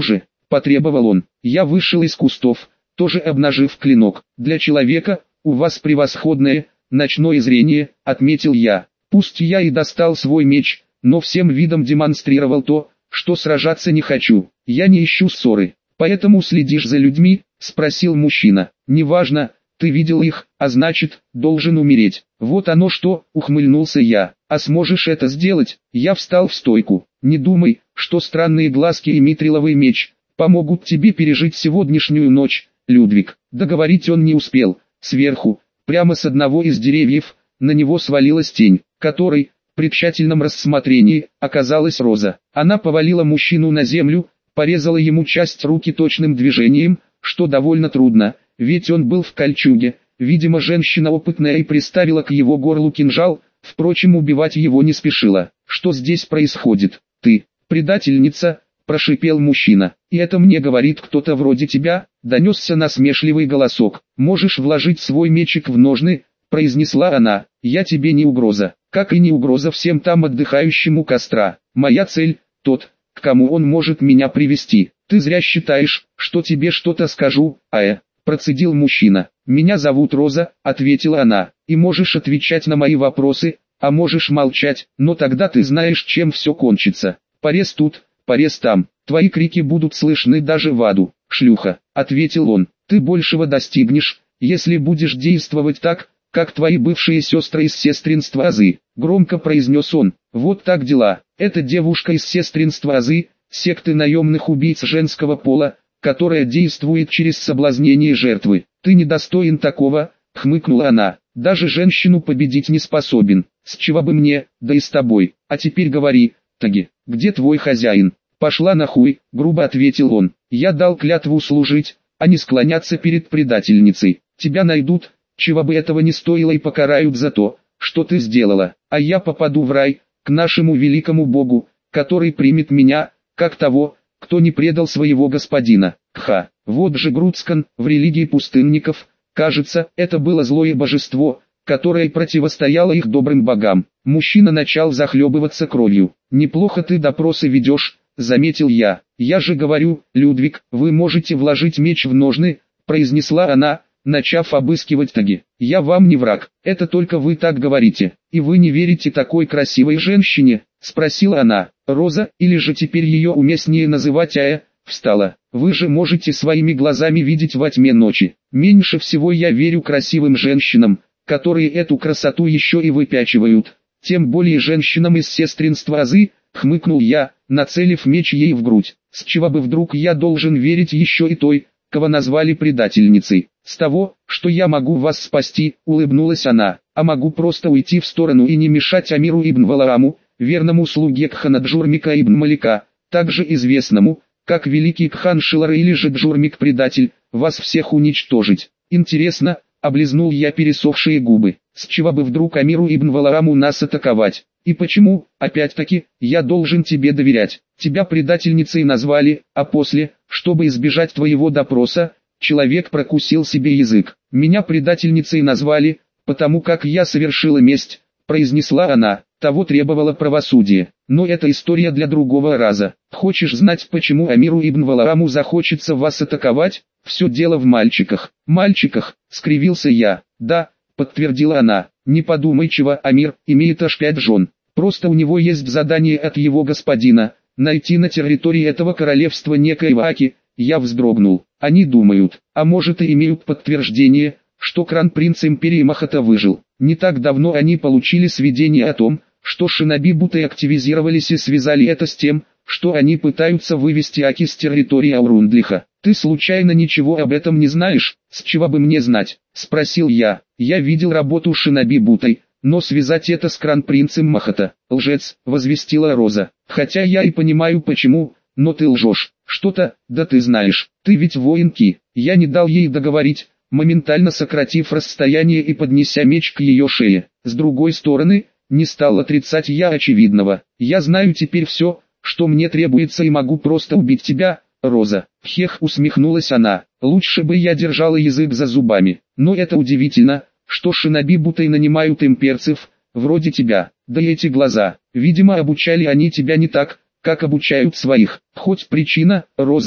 потребовал он. Я вышел из кустов, тоже обнажив клинок. Для человека, у вас превосходное, ночное зрение, отметил я. Пусть я и достал свой меч, но всем видом демонстрировал то, что сражаться не хочу. Я не ищу ссоры. Поэтому следишь за людьми, спросил мужчина. Неважно, ты видел их, а значит, должен умереть. Вот оно что, ухмыльнулся я. А сможешь это сделать? Я встал в стойку. Не думай, что странные глазки и митриловый меч помогут тебе пережить сегодняшнюю ночь, Людвиг. Договорить он не успел. Сверху, прямо с одного из деревьев, на него свалилась тень, которой, при тщательном рассмотрении, оказалась Роза. Она повалила мужчину на землю, порезала ему часть руки точным движением, что довольно трудно, ведь он был в кольчуге. Видимо, женщина опытная и приставила к его горлу кинжал, впрочем, убивать его не спешила. «Что здесь происходит? Ты, предательница!» – прошипел мужчина. «И это мне говорит кто-то вроде тебя?» – донесся насмешливый голосок. «Можешь вложить свой мечик в ножны?» – произнесла она. «Я тебе не угроза, как и не угроза всем там отдыхающим у костра. Моя цель – тот, к кому он может меня привести. Ты зря считаешь, что тебе что-то скажу, Ая», – процедил мужчина. «Меня зовут Роза», – ответила она, – «и можешь отвечать на мои вопросы, а можешь молчать, но тогда ты знаешь, чем все кончится. Порез тут, порез там, твои крики будут слышны даже в аду, шлюха», – ответил он. «Ты большего достигнешь, если будешь действовать так, как твои бывшие сестры из сестринства Азы», – громко произнес он. «Вот так дела. Эта девушка из сестринства Азы, секты наемных убийц женского пола, которая действует через соблазнение жертвы. Ты недостоин такого», – хмыкнула она. «Даже женщину победить не способен. С чего бы мне, да и с тобой. А теперь говори, Таги, где твой хозяин?» «Пошла нахуй», – грубо ответил он. «Я дал клятву служить, а не склоняться перед предательницей. Тебя найдут, чего бы этого не стоило, и покарают за то, что ты сделала. А я попаду в рай, к нашему великому Богу, который примет меня, как того, кто не предал своего господина». Кха, вот же Груцкан, в религии пустынников, кажется, это было злое божество, которое противостояло их добрым богам. Мужчина начал захлебываться кровью. «Неплохо ты допросы ведешь», — заметил я. «Я же говорю, Людвиг, вы можете вложить меч в ножны», — произнесла она, начав обыскивать Таги. «Я вам не враг, это только вы так говорите. И вы не верите такой красивой женщине?» — спросила она. «Роза, или же теперь ее уместнее называть Ая?» Встала. «Вы же можете своими глазами видеть во тьме ночи. Меньше всего я верю красивым женщинам, которые эту красоту еще и выпячивают. Тем более женщинам из сестринства Азы», — хмыкнул я, нацелив меч ей в грудь. «С чего бы вдруг я должен верить еще и той, кого назвали предательницей?» «С того, что я могу вас спасти», — улыбнулась она, «а могу просто уйти в сторону и не мешать Амиру ибн Валааму, верному слуге Кхана Джурмика ибн Малика, также известному, как великий Кхан Шилар или же Джурмик-предатель, вас всех уничтожить. Интересно», — облизнул я пересохшие губы, «с чего бы вдруг Амиру ибн Валааму нас атаковать? И почему, опять-таки, я должен тебе доверять? Тебя предательницей назвали, а после, чтобы избежать твоего допроса, человек прокусил себе язык. Меня предательницей назвали, потому как я совершила месть», — произнесла она. «Того требовало правосудие. Но это история для другого раза. Хочешь знать, почему Амиру ибн Валааму захочется вас атаковать? Все дело в мальчиках». «Мальчиках?» — скривился я. «Да», — подтвердила она. «Не подумай чего, Амир имеет аж пять жен. Просто у него есть задание от его господина, найти на территории этого королевства некоего Аки». Я вздрогнул. «Они думают, а может и имеют подтверждение, что кран-принц империи Махата выжил. Не так давно они получили сведения о том, что шиноби Бутай активизировались и связали это с тем, что они пытаются вывести Аки с территории Аурундлиха. Ты случайно ничего об этом не знаешь?» «С чего бы мне знать?» — спросил я. «Я видел работу шиноби Бутай, но связать это с кран-принцем Махата». «Лжец», — возвестила Роза. «Хотя я и понимаю почему, но ты лжешь. Что-то, да ты знаешь, ты ведь воин Ки». Я не дал ей договорить, моментально сократив расстояние и поднеся меч к ее шее. С другой стороны, не стал отрицать я очевидного. «Я знаю теперь все, что мне требуется, и могу просто убить тебя, Роза». Хех, усмехнулась она. «Лучше бы я держала язык за зубами. Но это удивительно, что шиноби Бутай нанимают имперцев, вроде тебя. Да и эти глаза, видимо обучали они тебя не так, как обучают своих. Хоть причина, Роза,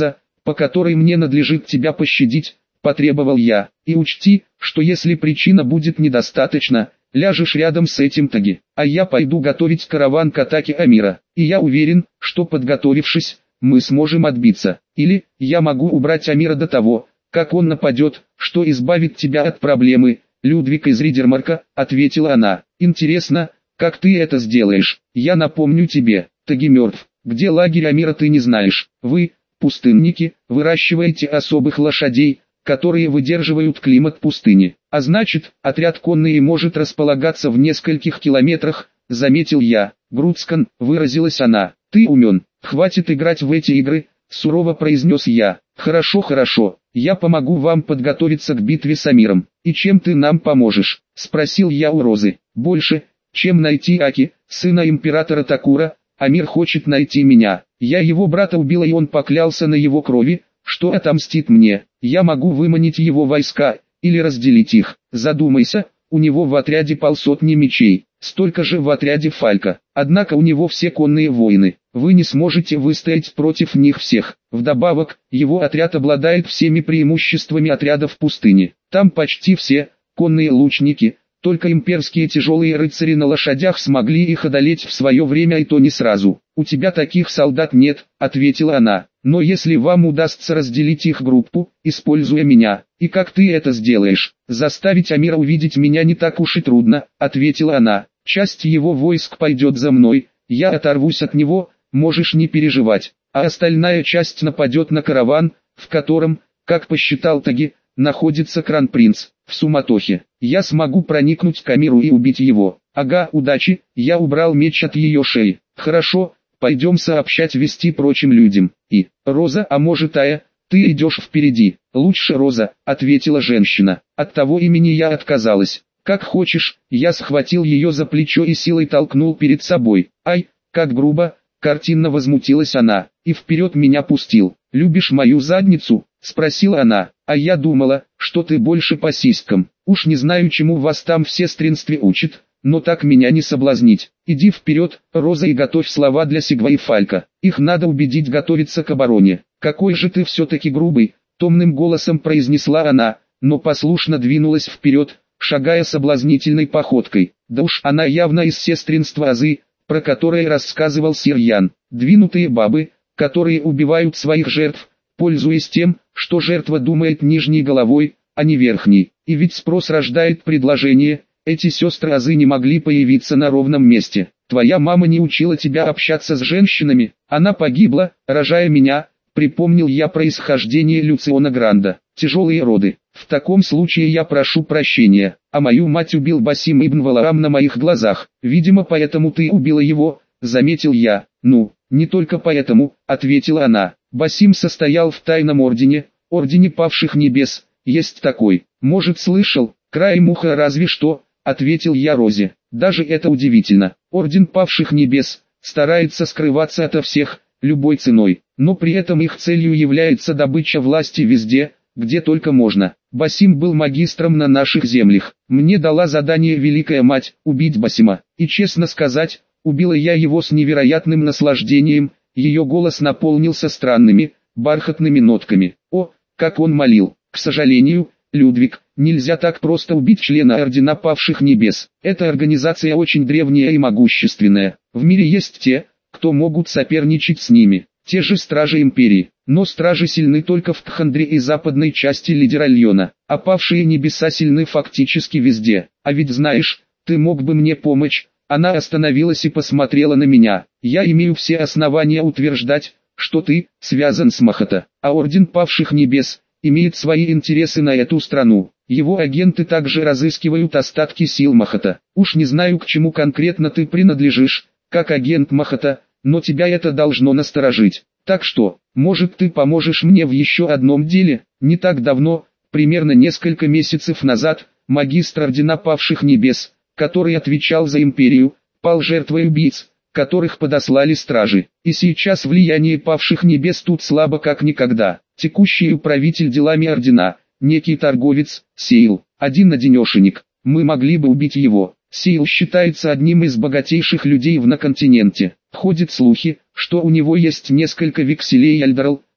по которой мне надлежит тебя пощадить, потребовал я. И учти, что если причина будет недостаточна, ляжешь рядом с этим таги, а я пойду готовить караван к атаке Амира. И я уверен, что подготовившись, мы сможем отбиться. Или, я могу убрать Амира до того, как он нападет, что избавит тебя от проблемы. Людвиг из Ридермарка, ответила она. Интересно, как ты это сделаешь? Я напомню тебе, таги мертв. Где лагерь Амира ты не знаешь. Вы, пустынники, выращиваете особых лошадей, которые выдерживают климат пустыни. А значит, отряд конный может располагаться в нескольких километрах, заметил я. Грудскан, выразилась она. Ты умен, хватит играть в эти игры, сурово произнес я. Хорошо, хорошо, я помогу вам подготовиться к битве с Амиром. И чем ты нам поможешь? Спросил я у Розы. Больше, чем найти Аки, сына императора Такура, Амир хочет найти меня. Я его брата убила, и он поклялся на его крови, что отомстит мне. Я могу выманить его войска, или разделить их. Задумайся, у него в отряде полсотни мечей, столько же в отряде Фалька. Однако у него все конные воины. Вы не сможете выстоять против них всех. Вдобавок, его отряд обладает всеми преимуществами отряда в пустыне. Там почти все конные лучники. Только имперские тяжелые рыцари на лошадях смогли их одолеть в свое время, и то не сразу. «У тебя таких солдат нет», — ответила она. «Но если вам удастся разделить их группу, используя меня, и как ты это сделаешь? Заставить Амира увидеть меня не так уж и трудно», — ответила она. «Часть его войск пойдет за мной, я оторвусь от него, можешь не переживать, а остальная часть нападет на караван, в котором, как посчитал Таги, находится Кронпринц. В суматохе я смогу проникнуть к Амиру и убить его. Ага, удачи, я убрал меч от ее шеи. Хорошо, пойдем сообщать вести прочим людям. И, Роза, а может Ая, ты идешь впереди. Лучше Роза, ответила женщина. От того имени я отказалась. Как хочешь, я схватил ее за плечо и силой толкнул перед собой. Ай, как грубо, картинно возмутилась она, и вперед меня пустил. Любишь мою задницу? Спросила она. А я думала, что ты больше по сиськам. Уж не знаю, чему вас там в сестринстве учат, но так меня не соблазнить. Иди вперед, Роза, и готовь слова для Сигва и Фалька. Их надо убедить готовиться к обороне. Какой же ты все-таки грубый, томным голосом произнесла она, но послушно двинулась вперед, шагая соблазнительной походкой. Да уж, она явно из сестринства Азы, про которое рассказывал сир Ян. Двинутые бабы, которые убивают своих жертв, пользуясь тем, что жертва думает нижней головой, а не верхней. И ведь спрос рождает предложение, эти сестры Азы не могли появиться на ровном месте. Твоя мама не учила тебя общаться с женщинами, она погибла, рожая меня, припомнил я происхождение Люциона Гранда. Тяжелые роды. В таком случае я прошу прощения, а мою мать убил Басим ибн Валаам на моих глазах. Видимо, поэтому ты убила его, заметил я. Ну, не только поэтому, ответила она. Басим состоял в тайном ордене, ордене павших небес, есть такой. Может, слышал? Краем уха разве что, ответил я Розе. Даже это удивительно. Орден павших небес старается скрываться ото всех, любой ценой, но при этом их целью является добыча власти везде, где только можно. Басим был магистром на наших землях. Мне дала задание Великая Мать убить Басима, и честно сказать, убила я его с невероятным наслаждением. Ее голос наполнился странными, бархатными нотками. О, как он молил! К сожалению, Людвиг, нельзя так просто убить члена Ордена Павших Небес. Эта организация очень древняя и могущественная. В мире есть те, кто могут соперничать с ними. Те же Стражи Империи. Но Стражи сильны только в Тхандре и западной части Лидеральона. А Павшие Небеса сильны фактически везде. А ведь знаешь, ты мог бы мне помочь. Она остановилась и посмотрела на меня. Я имею все основания утверждать, что ты связан с Махата, а Орден Павших Небес имеет свои интересы на эту страну. Его агенты также разыскивают остатки сил Махата. Уж не знаю, к чему конкретно ты принадлежишь, как агент Махата, но тебя это должно насторожить. Так что, может, ты поможешь мне в еще одном деле? Не так давно, примерно несколько месяцев назад, магистр Ордена Павших Небес, который отвечал за империю, пал жертвой убийц, которых подослали стражи. И сейчас влияние Павших Небес тут слабо как никогда. Текущий управитель делами Ордена, некий торговец, Сейл, один-одинешенек. Мы могли бы убить его. Сейл считается одним из богатейших людей в на континенте. Ходят слухи, что у него есть несколько векселей Эльдерл,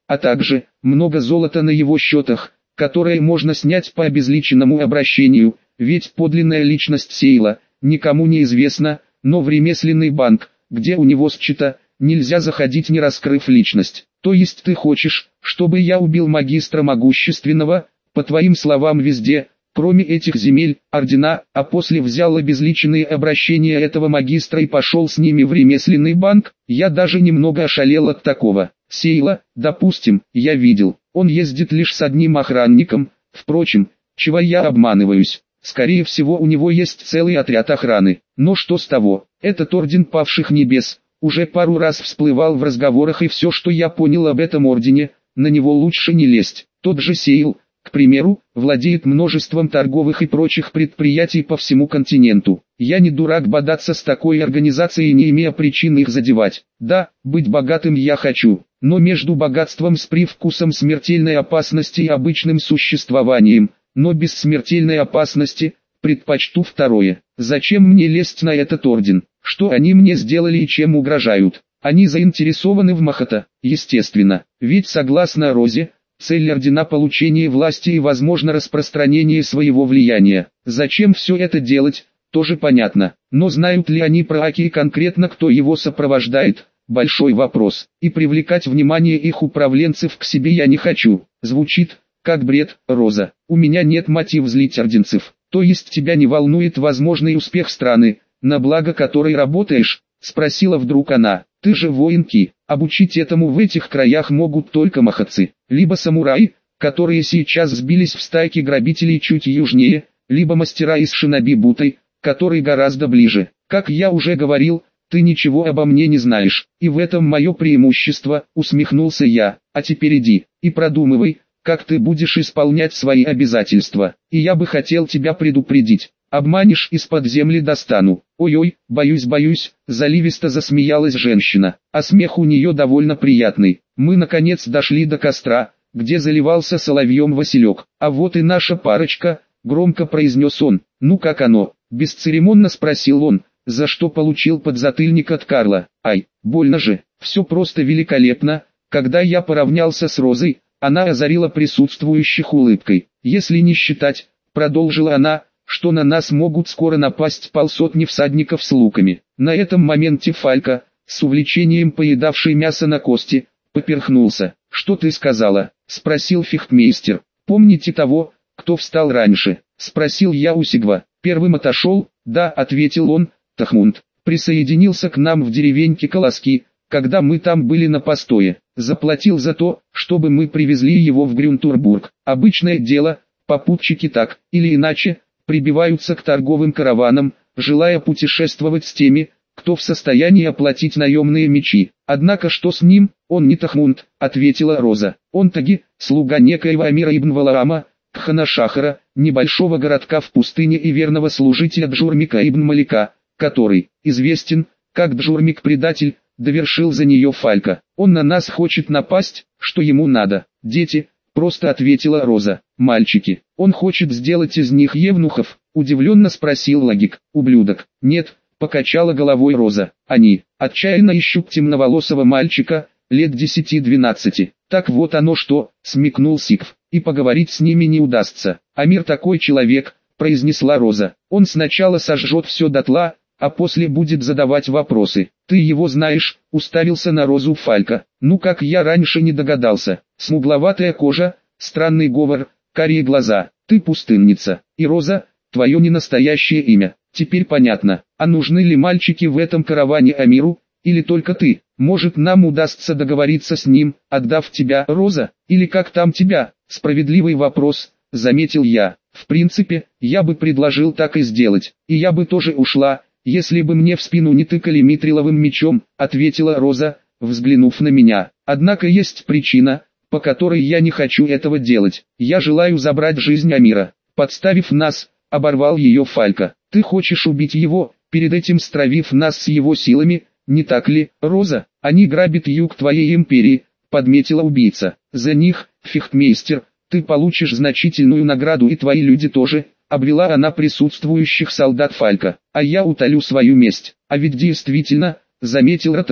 а также много золота на его счетах, которое можно снять по обезличенному обращению, ведь подлинная личность Сейла никому не известна, но в ремесленный банк, где у него счета, нельзя заходить, не раскрыв личность. То есть ты хочешь, чтобы я убил магистра могущественного, по твоим словам везде, кроме этих земель, ордена, а после взял обезличенные обращения этого магистра и пошел с ними в ремесленный банк? Я даже немного ошалел от такого. Сейла, допустим, я видел, он ездит лишь с одним охранником, впрочем, чего я обманываюсь. Скорее всего, у него есть целый отряд охраны. Но что с того? Этот орден павших небес уже пару раз всплывал в разговорах, и все, что я понял об этом ордене, на него лучше не лезть. Тот же Сейл, к примеру, владеет множеством торговых и прочих предприятий по всему континенту. Я не дурак бодаться с такой организацией, не имея причин их задевать. Да, быть богатым я хочу, но между богатством с привкусом смертельной опасности и обычным существованием, но без смертельной опасности, предпочту второе. Зачем мне лезть на этот орден? Что они мне сделали и чем угрожают? Они заинтересованы в Махата, естественно, ведь согласно Розе, цель ордена – получение власти и возможно распространение своего влияния. Зачем все это делать, тоже понятно. Но знают ли они про Аки и конкретно кто его сопровождает? Большой вопрос. И привлекать внимание их управленцев к себе я не хочу. Звучит как бред, Роза. У меня нет мотив злить орденцев. То есть тебя не волнует возможный успех страны, на благо которой работаешь? Спросила вдруг она. Ты же воинки, обучить этому в этих краях могут только махатцы, либо самураи, которые сейчас сбились в стайки грабителей чуть южнее, либо мастера из шиноби-бутай, который гораздо ближе. Как я уже говорил, ты ничего обо мне не знаешь, и в этом мое преимущество, усмехнулся я. А теперь иди и продумывай, как ты будешь исполнять свои обязательства. И я бы хотел тебя предупредить. Обманешь, из-под земли достану. Ой-ой, боюсь-боюсь, заливисто засмеялась женщина, а смех у нее довольно приятный. Мы наконец дошли до костра, где заливался соловьем Василек. А вот и наша парочка, громко произнес он. Ну как оно? Бесцеремонно спросил он, за что получил подзатыльник от Карла. Ай, больно же. Все просто великолепно. Когда я поравнялся с Розой, она озарила присутствующих улыбкой. Если не считать, продолжила она, что на нас могут скоро напасть полсотни всадников с луками. На этом моменте Фалька, с увлечением поедавший мясо на кости, поперхнулся. «Что ты сказала?» — спросил фехтмейстер. «Помните того, кто встал раньше?» — спросил я у Сигва. «Первым отошел?» «Да», — ответил он. «Тахмунд присоединился к нам в деревеньке Колоски, когда мы там были на постое. Заплатил за то, чтобы мы привезли его в Грюнтурбург. Обычное дело, попутчики так или иначе прибиваются к торговым караванам, желая путешествовать с теми, кто в состоянии оплатить наемные мечи. Однако что с ним? Он не Тахмунд», — ответила Роза. «Он Таги, слуга некоего Амира ибн Валаама, Кхана Шахара, небольшого городка в пустыне и верного служителя Джурмика ибн Малика, который известен как Джурмик-предатель, довершил за нее Фалька. Он на нас хочет напасть, что ему надо?» «Дети», — просто ответила Роза. «Мальчики, он хочет сделать из них евнухов?» — удивленно спросил Логик. «Ублюдок». «Нет», — покачала головой Роза. «Они отчаянно ищут темноволосого мальчика, лет десяти-двенадцати. Так вот оно что», — смекнул Сикв. «И поговорить с ними не удастся. Амир такой человек», — произнесла Роза. «Он сначала сожжет все дотла, а после будет задавать вопросы. Ты его знаешь?» — уставился на Розу Фалька. «Ну как я раньше не догадался. Смугловатая кожа, странный говор, карие глаза. Ты пустынница. И Роза, твое ненастоящее имя. Теперь понятно. А нужны ли мальчики в этом караване Амиру, или только ты? Может, нам удастся договориться с ним, отдав тебя, Роза, или как там тебя?» «Справедливый вопрос», — заметил я. «В принципе, я бы предложил так и сделать, и я бы тоже ушла, если бы мне в спину не тыкали митриловым мечом», — ответила Роза, взглянув на меня. «Однако есть причина, по которой я не хочу этого делать. Я желаю забрать жизнь Амира. Подставив нас», — оборвал ее Фалька. «Ты хочешь убить его, перед этим стравив нас с его силами, не так ли, Роза? Они грабят юг твоей империи», — подметила убийца. «За них, фехтмейстер, ты получишь значительную награду, и твои люди тоже», — обвела она присутствующих солдат Фалька. «А я утолю свою месть». «А ведь действительно», — заметил Ротан,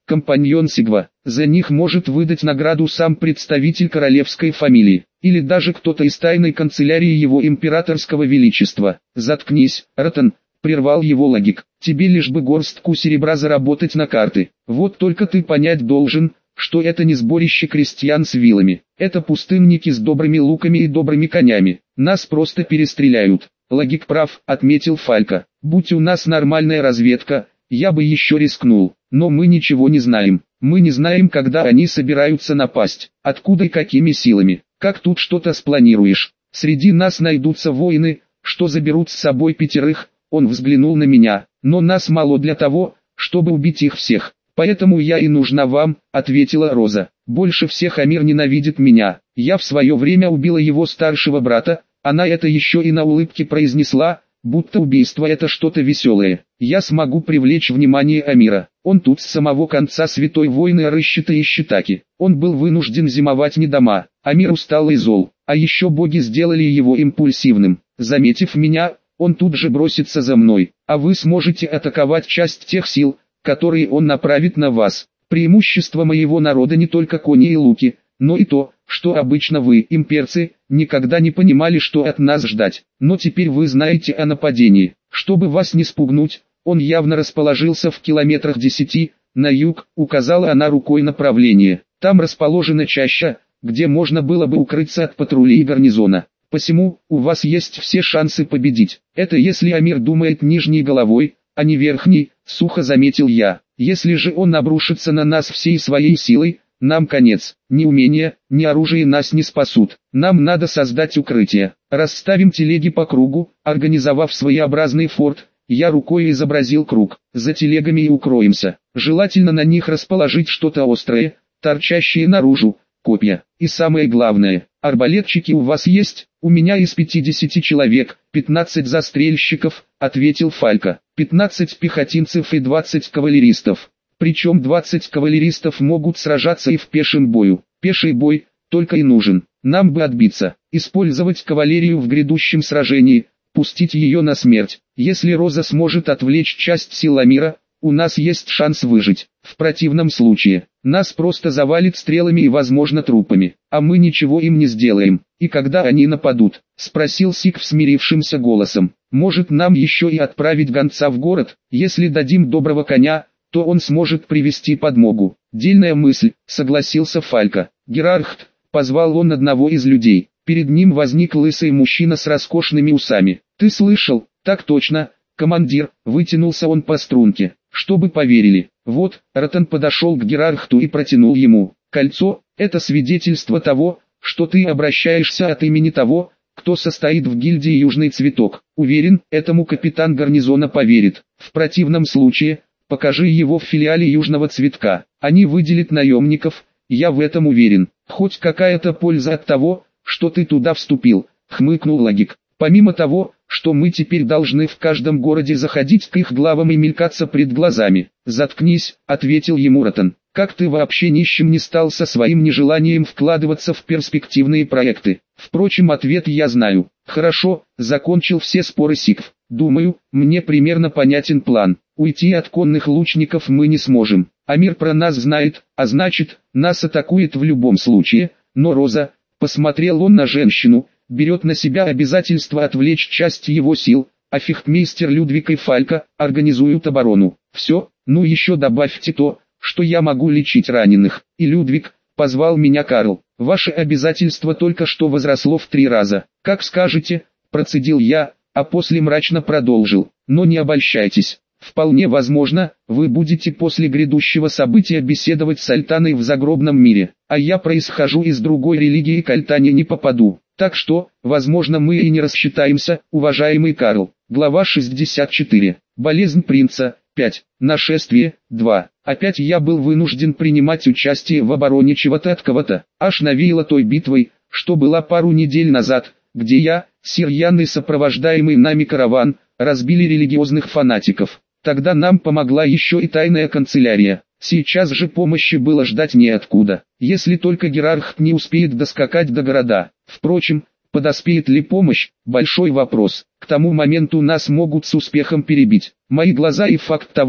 компаньон Сигва. За них может выдать награду сам представитель королевской фамилии, или даже кто-то из тайной канцелярии его императорского величества. Заткнись, Ротан, прервал его логик. Тебе лишь бы горстку серебра заработать на карты. Вот только ты понять должен, что это не сборище крестьян с вилами. Это пустынники с добрыми луками и добрыми конями. Нас просто перестреляют. Логик прав, отметил Фалька. Будь у нас нормальная разведка, я бы еще рискнул. Но мы ничего не знаем. Мы не знаем, когда они собираются напасть, откуда и какими силами. Как тут что-то спланируешь? Среди нас найдутся воины, что заберут с собой пятерых. Он взглянул на меня, но нас мало для того, чтобы убить их всех. Поэтому я и нужна вам, ответила Роза. Больше всех Амир ненавидит меня. Я в свое время убила его старшего брата. Она это еще и на улыбке произнесла, будто убийство это что-то веселое. Я смогу привлечь внимание Амира. Он тут с самого конца святой войны Рыщита и Щитаки. Он был вынужден зимовать не дома. Амир устал и зол. А еще боги сделали его импульсивным. Заметив меня, он тут же бросится за мной. А вы сможете атаковать часть тех сил, которые он направит на вас. Преимущество моего народа не только кони и луки, но и то, что обычно вы, имперцы, никогда не понимали, что от нас ждать. Но теперь вы знаете о нападении. Чтобы вас не спугнуть, он явно расположился в километрах десяти, на юг, указала она рукой направление. Там расположена чаща, где можно было бы укрыться от патрулей гарнизона. Посему, у вас есть все шансы победить. Это если Амир думает нижней головой, а не верхней, сухо заметил я. Если же он обрушится на нас всей своей силой, нам конец. Ни умения, ни оружие нас не спасут. Нам надо создать укрытие. Расставим телеги по кругу, организовав своеобразный форт. Я рукой изобразил круг. За телегами и укроемся. Желательно на них расположить что-то острое, торчащее наружу, копья. И самое главное, арбалетчики у вас есть? У меня из пятидесяти человек, пятнадцать застрельщиков, ответил Фалька. пятнадцать пехотинцев и двадцать кавалеристов. Причем двадцать кавалеристов могут сражаться и в пешем бою. Пеший бой только и нужен. Нам бы отбиться, использовать кавалерию в грядущем сражении, пустить ее на смерть. Если Роза сможет отвлечь часть сил Амира, у нас есть шанс выжить. В противном случае, нас просто завалит стрелами и возможно трупами, а мы ничего им не сделаем. И когда они нападут, спросил Сик смирившимся голосом. Может нам еще и отправить гонца в город? Если дадим доброго коня, то он сможет привести подмогу. Дельная мысль, согласился Фалька. Герархт, позвал он одного из людей. Перед ним возник лысый мужчина с роскошными усами. Ты слышал? Так точно, командир, вытянулся он по струнке. Чтобы поверили. Вот, Ротан подошел к Герархту и протянул ему кольцо. Это свидетельство того, что ты обращаешься от имени того, кто состоит в гильдии Южный Цветок. Уверен, этому капитан гарнизона поверит. В противном случае, покажи его в филиале Южного Цветка. Они выделят наемников, я в этом уверен. Хоть какая-то польза от того, что ты туда вступил, хмыкнул Логик. Помимо того, что мы теперь должны в каждом городе заходить к их главам и мелькаться пред глазами. Заткнись, ответил ему Ротан. Как ты вообще нищим не стал со своим нежеланием вкладываться в перспективные проекты? Впрочем, ответ я знаю. Хорошо, закончил все споры Сикв. Думаю, мне примерно понятен план. Уйти от конных лучников мы не сможем. Амир про нас знает, а значит, нас атакует в любом случае. Но Роза, посмотрел он на женщину, берет на себя обязательство отвлечь часть его сил, а фехтмейстер Людвиг и Фалька организуют оборону. Все, ну еще добавьте то, что я могу лечить раненых. И Людвиг, позвал меня Карл. Ваше обязательство только что возросло в три раза. Как скажете, процедил я, а после мрачно продолжил. Но не обольщайтесь. Вполне возможно, вы будете после грядущего события беседовать с Альтаной в загробном мире, а я происхожу из другой религии и к Альтане не попаду. Так что, возможно, мы и не рассчитаемся, уважаемый Карл. Глава шестьдесят четыре. Болезнь принца. пять. Нашествие. два. Опять я был вынужден принимать участие в обороне чего-то от кого-то. Аж навеяло той битвой, что была пару недель назад, где я, сир Ян и сопровождаемый нами караван, разбили религиозных фанатиков. Тогда нам помогла еще и тайная канцелярия. Сейчас же помощи было ждать неоткуда, если только Герархт не успеет доскакать до города. Впрочем, подоспеет ли помощь – большой вопрос. К тому моменту нас могут с успехом перебить. Мои глаза и факт того,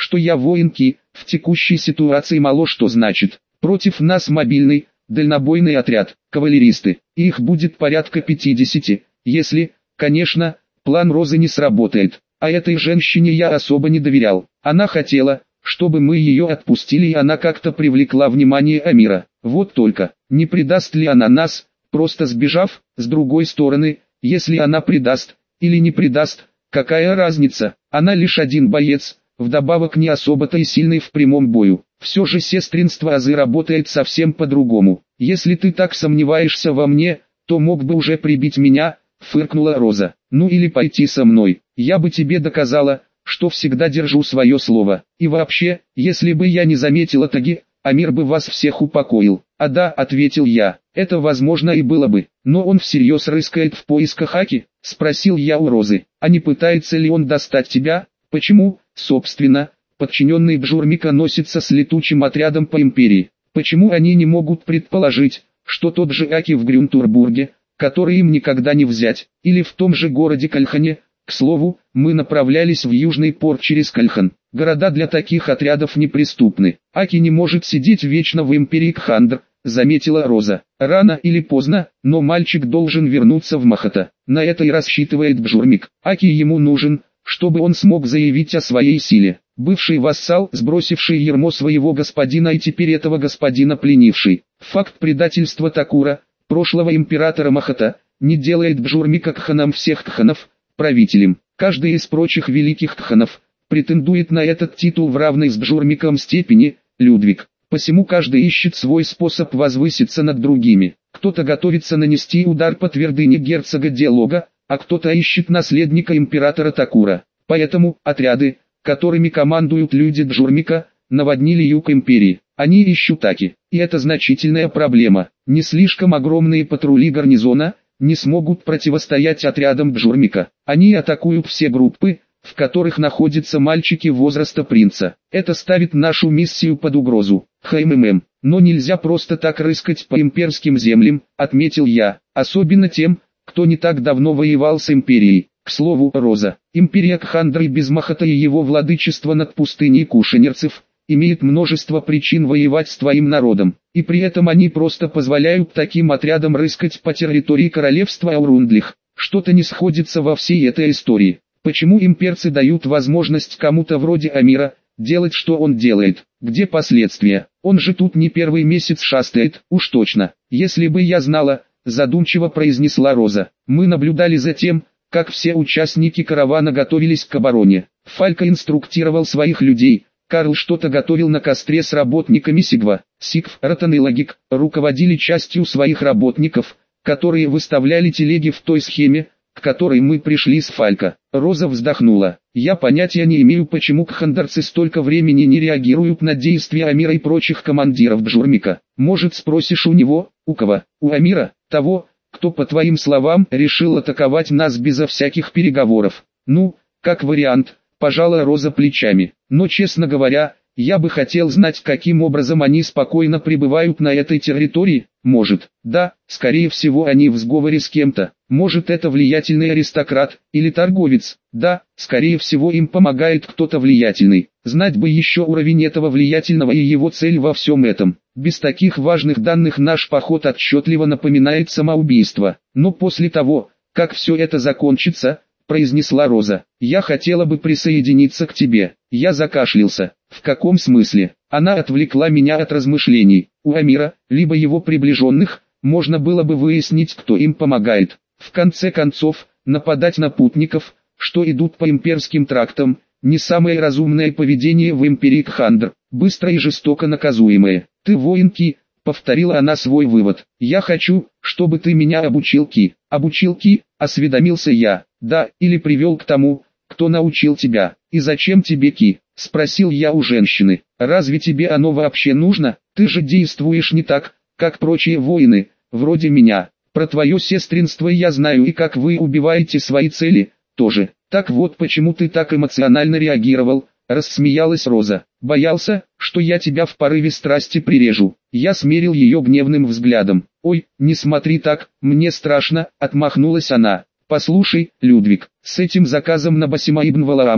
что я воин Ки, в текущей ситуации мало что значит. Против нас мобильный, дальнобойный отряд, кавалеристы, и их будет порядка пятидесяти, если, конечно, план Розы не сработает. А этой женщине я особо не доверял. Она хотела, чтобы мы ее отпустили, и она как-то привлекла внимание Амира. Вот только, не предаст ли она нас, просто сбежав? С другой стороны, если она предаст, или не предаст, какая разница? Она лишь один боец, вдобавок не особо-то и сильный в прямом бою. Все же сестринство Азы работает совсем по-другому. Если ты так сомневаешься во мне, то мог бы уже прибить меня, фыркнула Роза. Ну или пойти со мной, я бы тебе доказала, что всегда держу свое слово. И вообще, если бы я не заметила таги, Амир бы вас всех упокоил. А да, ответил я, это возможно и было бы. Но он всерьез рыскает в поисках Аки? Спросил я у Розы. А не пытается ли он достать тебя? Почему, собственно, подчиненные Бжурмика носятся с летучим отрядом по империи? Почему они не могут предположить, что тот же Аки в Грюнтурбурге, который им никогда не взять, или в том же городе Кальхане? К слову, мы направлялись в южный порт через Кальхан. Города для таких отрядов неприступны. Аки не может сидеть вечно в империи Кхандр, заметила Роза. Рано или поздно, но мальчик должен вернуться в Махата. На это и рассчитывает Бжурмик. Аки ему нужен, чтобы он смог заявить о своей силе. Бывший вассал, сбросивший ярмо своего господина и теперь этого господина пленивший. Факт предательства Такура, прошлого императора Махата, не делает Бжурмика Кханом всех Кханов правителем. Каждый из прочих великих Кханов претендует на этот титул в равной с Бжурмиком степени, Людвиг. Посему каждый ищет свой способ возвыситься над другими. Кто-то готовится нанести удар по твердыне герцога Диалога, а кто-то ищет наследника императора Такура. Поэтому отряды, которыми командуют люди Бжурмика, наводнили юг империи. Они ищут Аки, и это значительная проблема. Не слишком огромные патрули гарнизона не смогут противостоять отрядам Бжурмика. Они атакуют все группы, в которых находятся мальчики возраста принца. Это ставит нашу миссию под угрозу. ХММ. Но нельзя просто так рыскать по имперским землям, отметил я, особенно тем, кто не так давно воевал с империей. К слову, Роза, империя Кхандр и без Махата и его владычество над пустыней кушанерцев имеет множество причин воевать с твоим народом, и при этом они просто позволяют таким отрядам рыскать по территории королевства Аурундлих. Что-то не сходится во всей этой истории. Почему имперцы дают возможность кому-то вроде Амира делать, что он делает? Где последствия? Он же тут не первый месяц шастает, уж точно. Если бы я знала, задумчиво произнесла Роза. Мы наблюдали за тем, как все участники каравана готовились к обороне. Фалька инструктировал своих людей. Карл что-то готовил на костре с работниками Сигва. Сигв, Ротан и Логик руководили частью своих работников, которые выставляли телеги в той схеме, к которой мы пришли с Фалька. Роза вздохнула. Я понятия не имею, почему кхандарцы столько времени не реагируют на действия Амира и прочих командиров Бжурмика. Может, спросишь у него? У кого? У Амира, того, кто, по твоим словам, решил атаковать нас безо всяких переговоров. Ну, как вариант, пожала Роза плечами. Но, честно говоря, я бы хотел знать, каким образом они спокойно пребывают на этой территории. Может, да, скорее всего они в сговоре с кем-то. Может, это влиятельный аристократ или торговец. Да, скорее всего им помогает кто-то влиятельный. Знать бы еще уровень этого влиятельного и его цель во всем этом. Без таких важных данных наш поход отчетливо напоминает самоубийство. Но после того, как все это закончится, произнесла Роза, я хотела бы присоединиться к тебе. Я закашлялся. В каком смысле? Она отвлекла меня от размышлений. У Амира, либо его приближенных, можно было бы выяснить, кто им помогает. В конце концов, нападать на путников, что идут по имперским трактам, не самое разумное поведение в империи Кхандр, быстро и жестоко наказуемое. Ты воин Ки, повторила она свой вывод. Я хочу, чтобы ты меня обучил Ки. Обучил Ки, осведомился я. Да, или привел к тому, кто научил тебя. И зачем тебе Ки? Спросил я у женщины. Разве тебе оно вообще нужно? Ты же действуешь не так, как прочие воины, вроде меня. Про твое сестринство я знаю, и как вы убиваете свои цели, тоже. Так вот почему ты так эмоционально реагировал, рассмеялась Роза. Боялся, что я тебя в порыве страсти прирежу. Я смерил ее гневным взглядом. Ой, не смотри так, мне страшно, отмахнулась она. Послушай, Людвиг, с этим заказом на Басима ибн Валаама,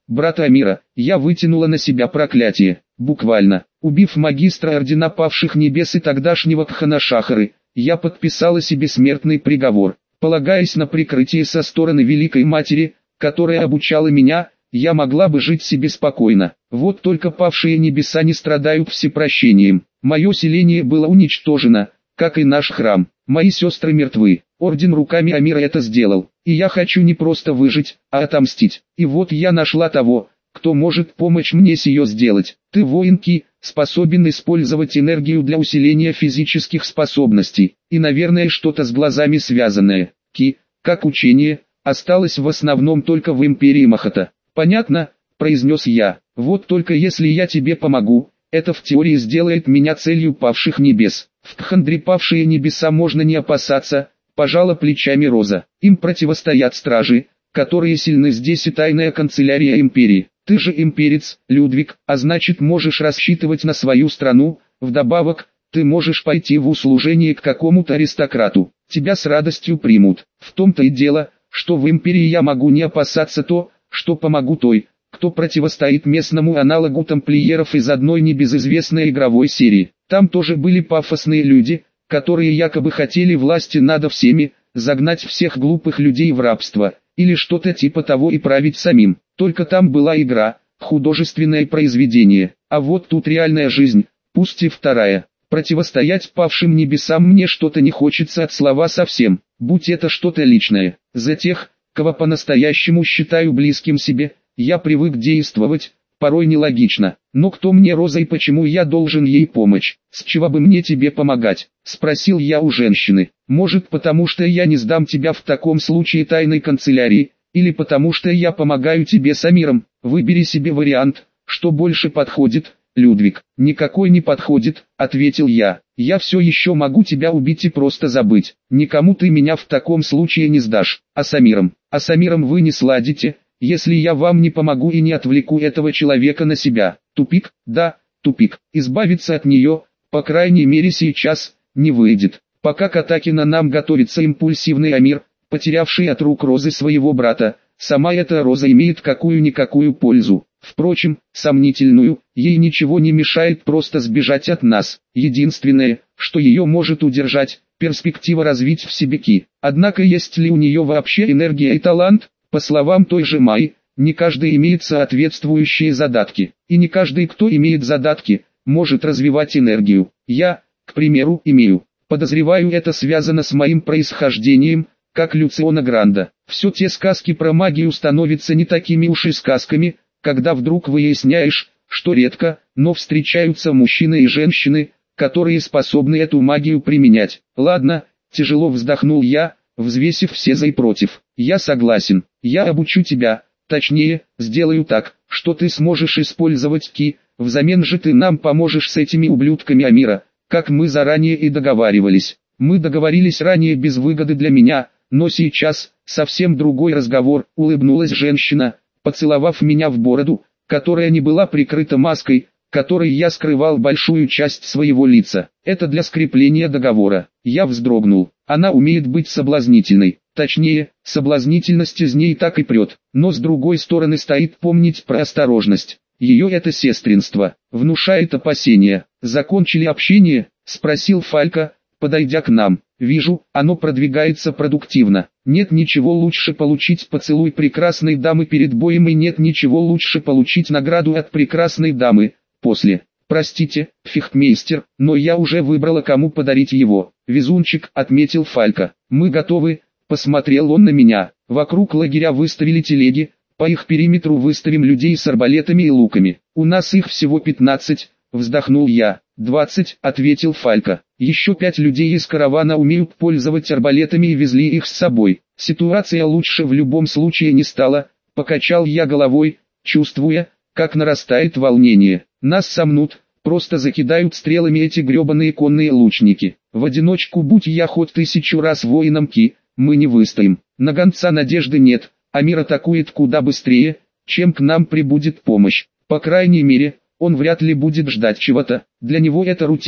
брата Амира, я вытянула на себя проклятие, буквально. Убив магистра Ордена Павших Небес и тогдашнего Кхана Шахары, я подписала себе смертный приговор. Полагаясь на прикрытие со стороны Великой Матери, которая обучала меня, я могла бы жить себе спокойно. Вот только павшие небеса не страдают всепрощением. Мое селение было уничтожено, как и наш храм. Мои сестры мертвы. Орден руками Амира это сделал. И я хочу не просто выжить, а отомстить. И вот я нашла того, кто может помочь мне сие сделать. Ты воин Ки, способен использовать энергию для усиления физических способностей. И наверное что-то с глазами связанное. Ки, как учение, осталось в основном только в империи Махата. Понятно, произнес я. Вот только если я тебе помогу, это в теории сделает меня целью павших небес. В Кхандре павшие небеса можно не опасаться, пожала плечами Роза. Им противостоят стражи, которые сильны здесь и тайная канцелярия империи. Ты же имперец, Людвиг, а значит можешь рассчитывать на свою страну. Вдобавок, ты можешь пойти в услужение к какому-то аристократу. Тебя с радостью примут. В том-то и дело, что в империи я могу не опасаться то, что помогу той, кто противостоит местному аналогу тамплиеров из одной небезызвестной игровой серии. Там тоже были пафосные люди, которые якобы хотели власти над всеми, загнать всех глупых людей в рабство, или что-то типа того и править самим. Только там была игра, художественное произведение, а вот тут реальная жизнь, пусть и вторая. Противостоять павшим небесам мне что-то не хочется от слова совсем, будь это что-то личное. За тех, кого по-настоящему считаю близким себе, я привык действовать, порой нелогично. Но кто мне Роза и почему я должен ей помочь? С чего бы мне тебе помогать? Спросил я у женщины. Может потому что я не сдам тебя в таком случае тайной канцелярии, или потому что я помогаю тебе с Амиром? Выбери себе вариант, что больше подходит. Людвиг, никакой не подходит, ответил я. Я все еще могу тебя убить и просто забыть. Никому ты меня в таком случае не сдашь. А с Амиром? А с Амиром вы не сладите, если я вам не помогу и не отвлеку этого человека на себя. Тупик? Да, тупик. Избавиться от нее, по крайней мере сейчас, не выйдет. Пока к атаке на нам готовится импульсивный Амир, потерявший от рук Розы своего брата, сама эта Роза имеет какую-никакую пользу. Впрочем, сомнительную, ей ничего не мешает просто сбежать от нас. Единственное, что ее может удержать, перспектива развить в себе Ки. Однако есть ли у нее вообще энергия и талант? По словам той же Майи, не каждый имеет соответствующие задатки. И не каждый, кто имеет задатки, может развивать энергию. Я, к примеру, имею. Подозреваю, это связано с моим происхождением, как Люциона Гранда. Все те сказки про магию становятся не такими уж и сказками, когда вдруг выясняешь, что редко, но встречаются мужчины и женщины, которые способны эту магию применять. Ладно, тяжело вздохнул я, взвесив все за и против. Я согласен, я обучу тебя, точнее, сделаю так, что ты сможешь использовать Ки, взамен же ты нам поможешь с этими ублюдками Амира, как мы заранее и договаривались. Мы договорились ранее без выгоды для меня, но сейчас, совсем другой разговор, улыбнулась женщина, поцеловав меня в бороду, которая не была прикрыта маской, которой я скрывал большую часть своего лица. Это для скрепления договора. Я вздрогнул. Она умеет быть соблазнительной. Точнее, соблазнительность из ней так и прет. Но с другой стороны стоит помнить про осторожность. Ее это сестринство внушает опасения. «Закончили общение?» – спросил Фалька, подойдя к нам. «Вижу, оно продвигается продуктивно. Нет ничего лучше получить поцелуй прекрасной дамы перед боем и нет ничего лучше получить награду от прекрасной дамы после. Простите, фехтмейстер, но я уже выбрала, кому подарить его». «Везунчик», — отметил Фалька. «Мы готовы», — посмотрел он на меня. «Вокруг лагеря выставили телеги, по их периметру выставим людей с арбалетами и луками. У нас их всего пятнадцать», — вздохнул я. «Двадцать», — ответил Фалька. «Еще пять людей из каравана умеют пользоваться арбалетами и везли их с собой. Ситуация лучше в любом случае не стала», — покачал я головой, чувствуя, как нарастает волнение. «Нас сомнут, просто закидают стрелами эти гребаные конные лучники. В одиночку будь я хоть тысячу раз воином Ки, мы не выстоим. На гонца надежды нет, Амир атакует куда быстрее, чем к нам прибудет помощь. По крайней мере, он вряд ли будет ждать чего-то. Для него это рутина,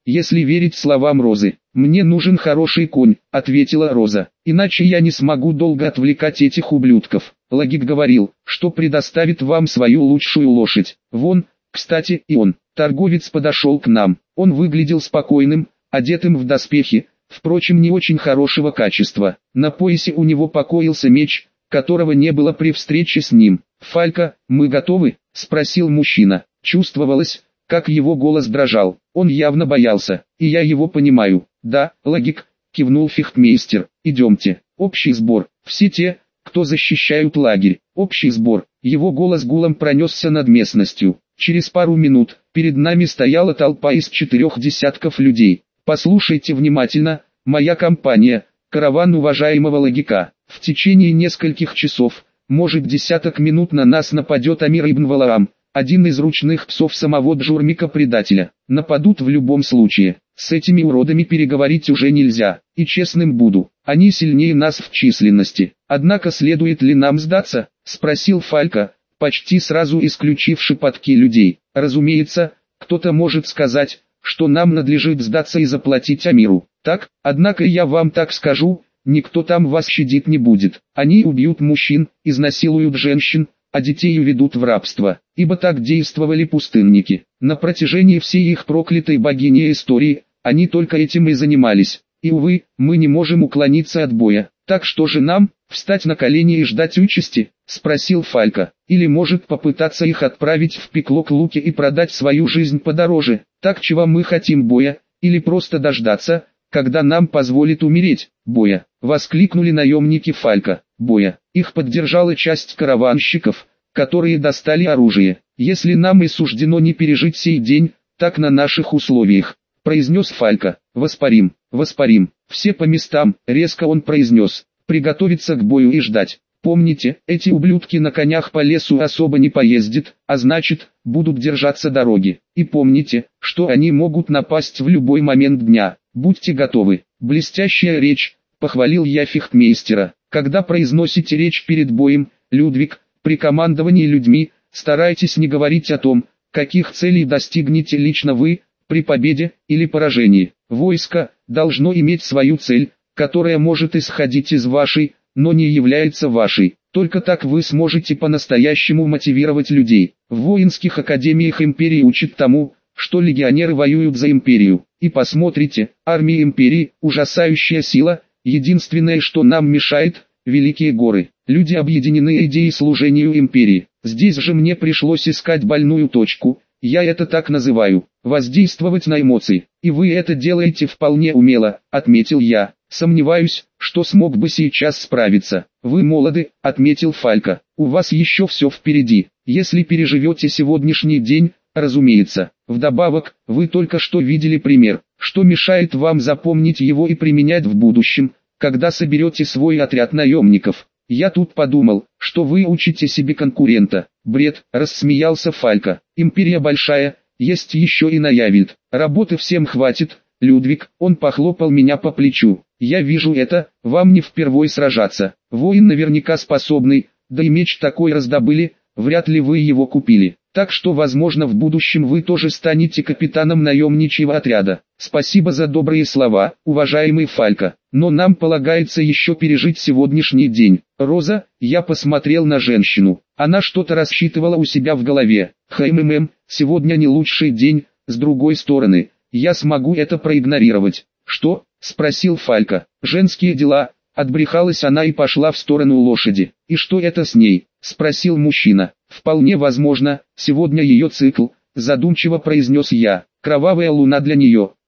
если верить словам Розы. «Мне нужен хороший конь», — ответила Роза, — «иначе я не смогу долго отвлекать этих ублюдков». Логик говорил, что предоставит вам свою лучшую лошадь. Вон, кстати, и он. Торговец подошел к нам. Он выглядел спокойным, одетым в доспехи, впрочем не очень хорошего качества. На поясе у него покоился меч, которого не было при встрече с ним. «Фалька, мы готовы?» — спросил мужчина. Чувствовалось, как его голос дрожал. Он явно боялся, и я его понимаю. «Да, Логик», — кивнул фехтмейстер, — «идемте. Общий сбор. Все те, кто защищают лагерь. Общий сбор». Его голос гулом пронесся над местностью. Через пару минут перед нами стояла толпа из четырех десятков людей. «Послушайте внимательно, моя компания, караван уважаемого Логика. В течение нескольких часов, может десяток минут на нас нападет Амир ибн Валаам, один из ручных псов самого Джурмика-предателя. Нападут в любом случае. С этими уродами переговорить уже нельзя, и честным буду, они сильнее нас в численности. Однако следует ли нам сдаться?» — спросил Фалька, почти сразу исключив шепотки людей. «Разумеется, кто-то может сказать, что нам надлежит сдаться и заплатить Амиру. Так, однако я вам так скажу, никто там вас щадить не будет. Они убьют мужчин, изнасилуют женщин, а детей уведут в рабство, ибо так действовали пустынники. На протяжении всей их проклятой богини истории, они только этим и занимались. И увы, мы не можем уклониться от боя. Так что же нам, встать на колени и ждать участи?» — спросил Фалька. «Или может попытаться их отправить в пекло к Луке и продать свою жизнь подороже? Так чего мы хотим, боя, или просто дождаться, когда нам позволит умереть?» «Боя!» — воскликнули наемники Фалька. «Боя!» Их поддержала часть караванщиков, которые достали оружие. «Если нам и суждено не пережить сей день, так на наших условиях», — произнес Фалька. «Воспарим, воспарим, все по местам», — резко он произнес. «Приготовиться к бою и ждать. Помните, эти ублюдки на конях по лесу особо не поездят, а значит, будут держаться дороги. И помните, что они могут напасть в любой момент дня. Будьте готовы». «Блестящая речь», — похвалил я фехтмейстера. «Когда произносите речь перед боем, Людвиг, при командовании людьми, старайтесь не говорить о том, каких целей достигнете лично вы, при победе или поражении. Войско должно иметь свою цель, которая может исходить из вашей, но не является вашей. Только так вы сможете по-настоящему мотивировать людей. В воинских академиях империи учат тому, что легионеры воюют за империю. И посмотрите, армия империи – ужасающая сила, единственное, что нам мешает – великие горы. Люди объединены идеей служению империи. Здесь же мне пришлось искать больную точку, я это так называю, воздействовать на эмоции. И вы это делаете вполне умело, отметил я. Сомневаюсь, что смог бы сейчас справиться. Вы молоды, отметил Фалька. У вас еще все впереди, если переживете сегодняшний день, разумеется. Вдобавок, вы только что видели пример, что мешает вам запомнить его и применять в будущем, когда соберете свой отряд наемников. Я тут подумал, что вы учите себе конкурента. Бред, рассмеялся Фалька. Империя большая, есть еще и Наявильд. Работы всем хватит. Людвиг, он похлопал меня по плечу. Я вижу это, вам не впервой сражаться. Воин наверняка способный, да и меч такой раздобыли, вряд ли вы его купили. Так что возможно в будущем вы тоже станете капитаном наемничьего отряда. Спасибо за добрые слова, уважаемый Фалька. Но нам полагается еще пережить сегодняшний день. Роза, я посмотрел на женщину. Она что-то рассчитывала у себя в голове. Хмм, сегодня не лучший день, с другой стороны, я смогу это проигнорировать. Что? Спросил Фалька. Женские дела. Отбрехалась она и пошла в сторону лошади. И что это с ней? Спросил мужчина. Вполне возможно, сегодня ее цикл, задумчиво произнес я. Кровавая луна для нее.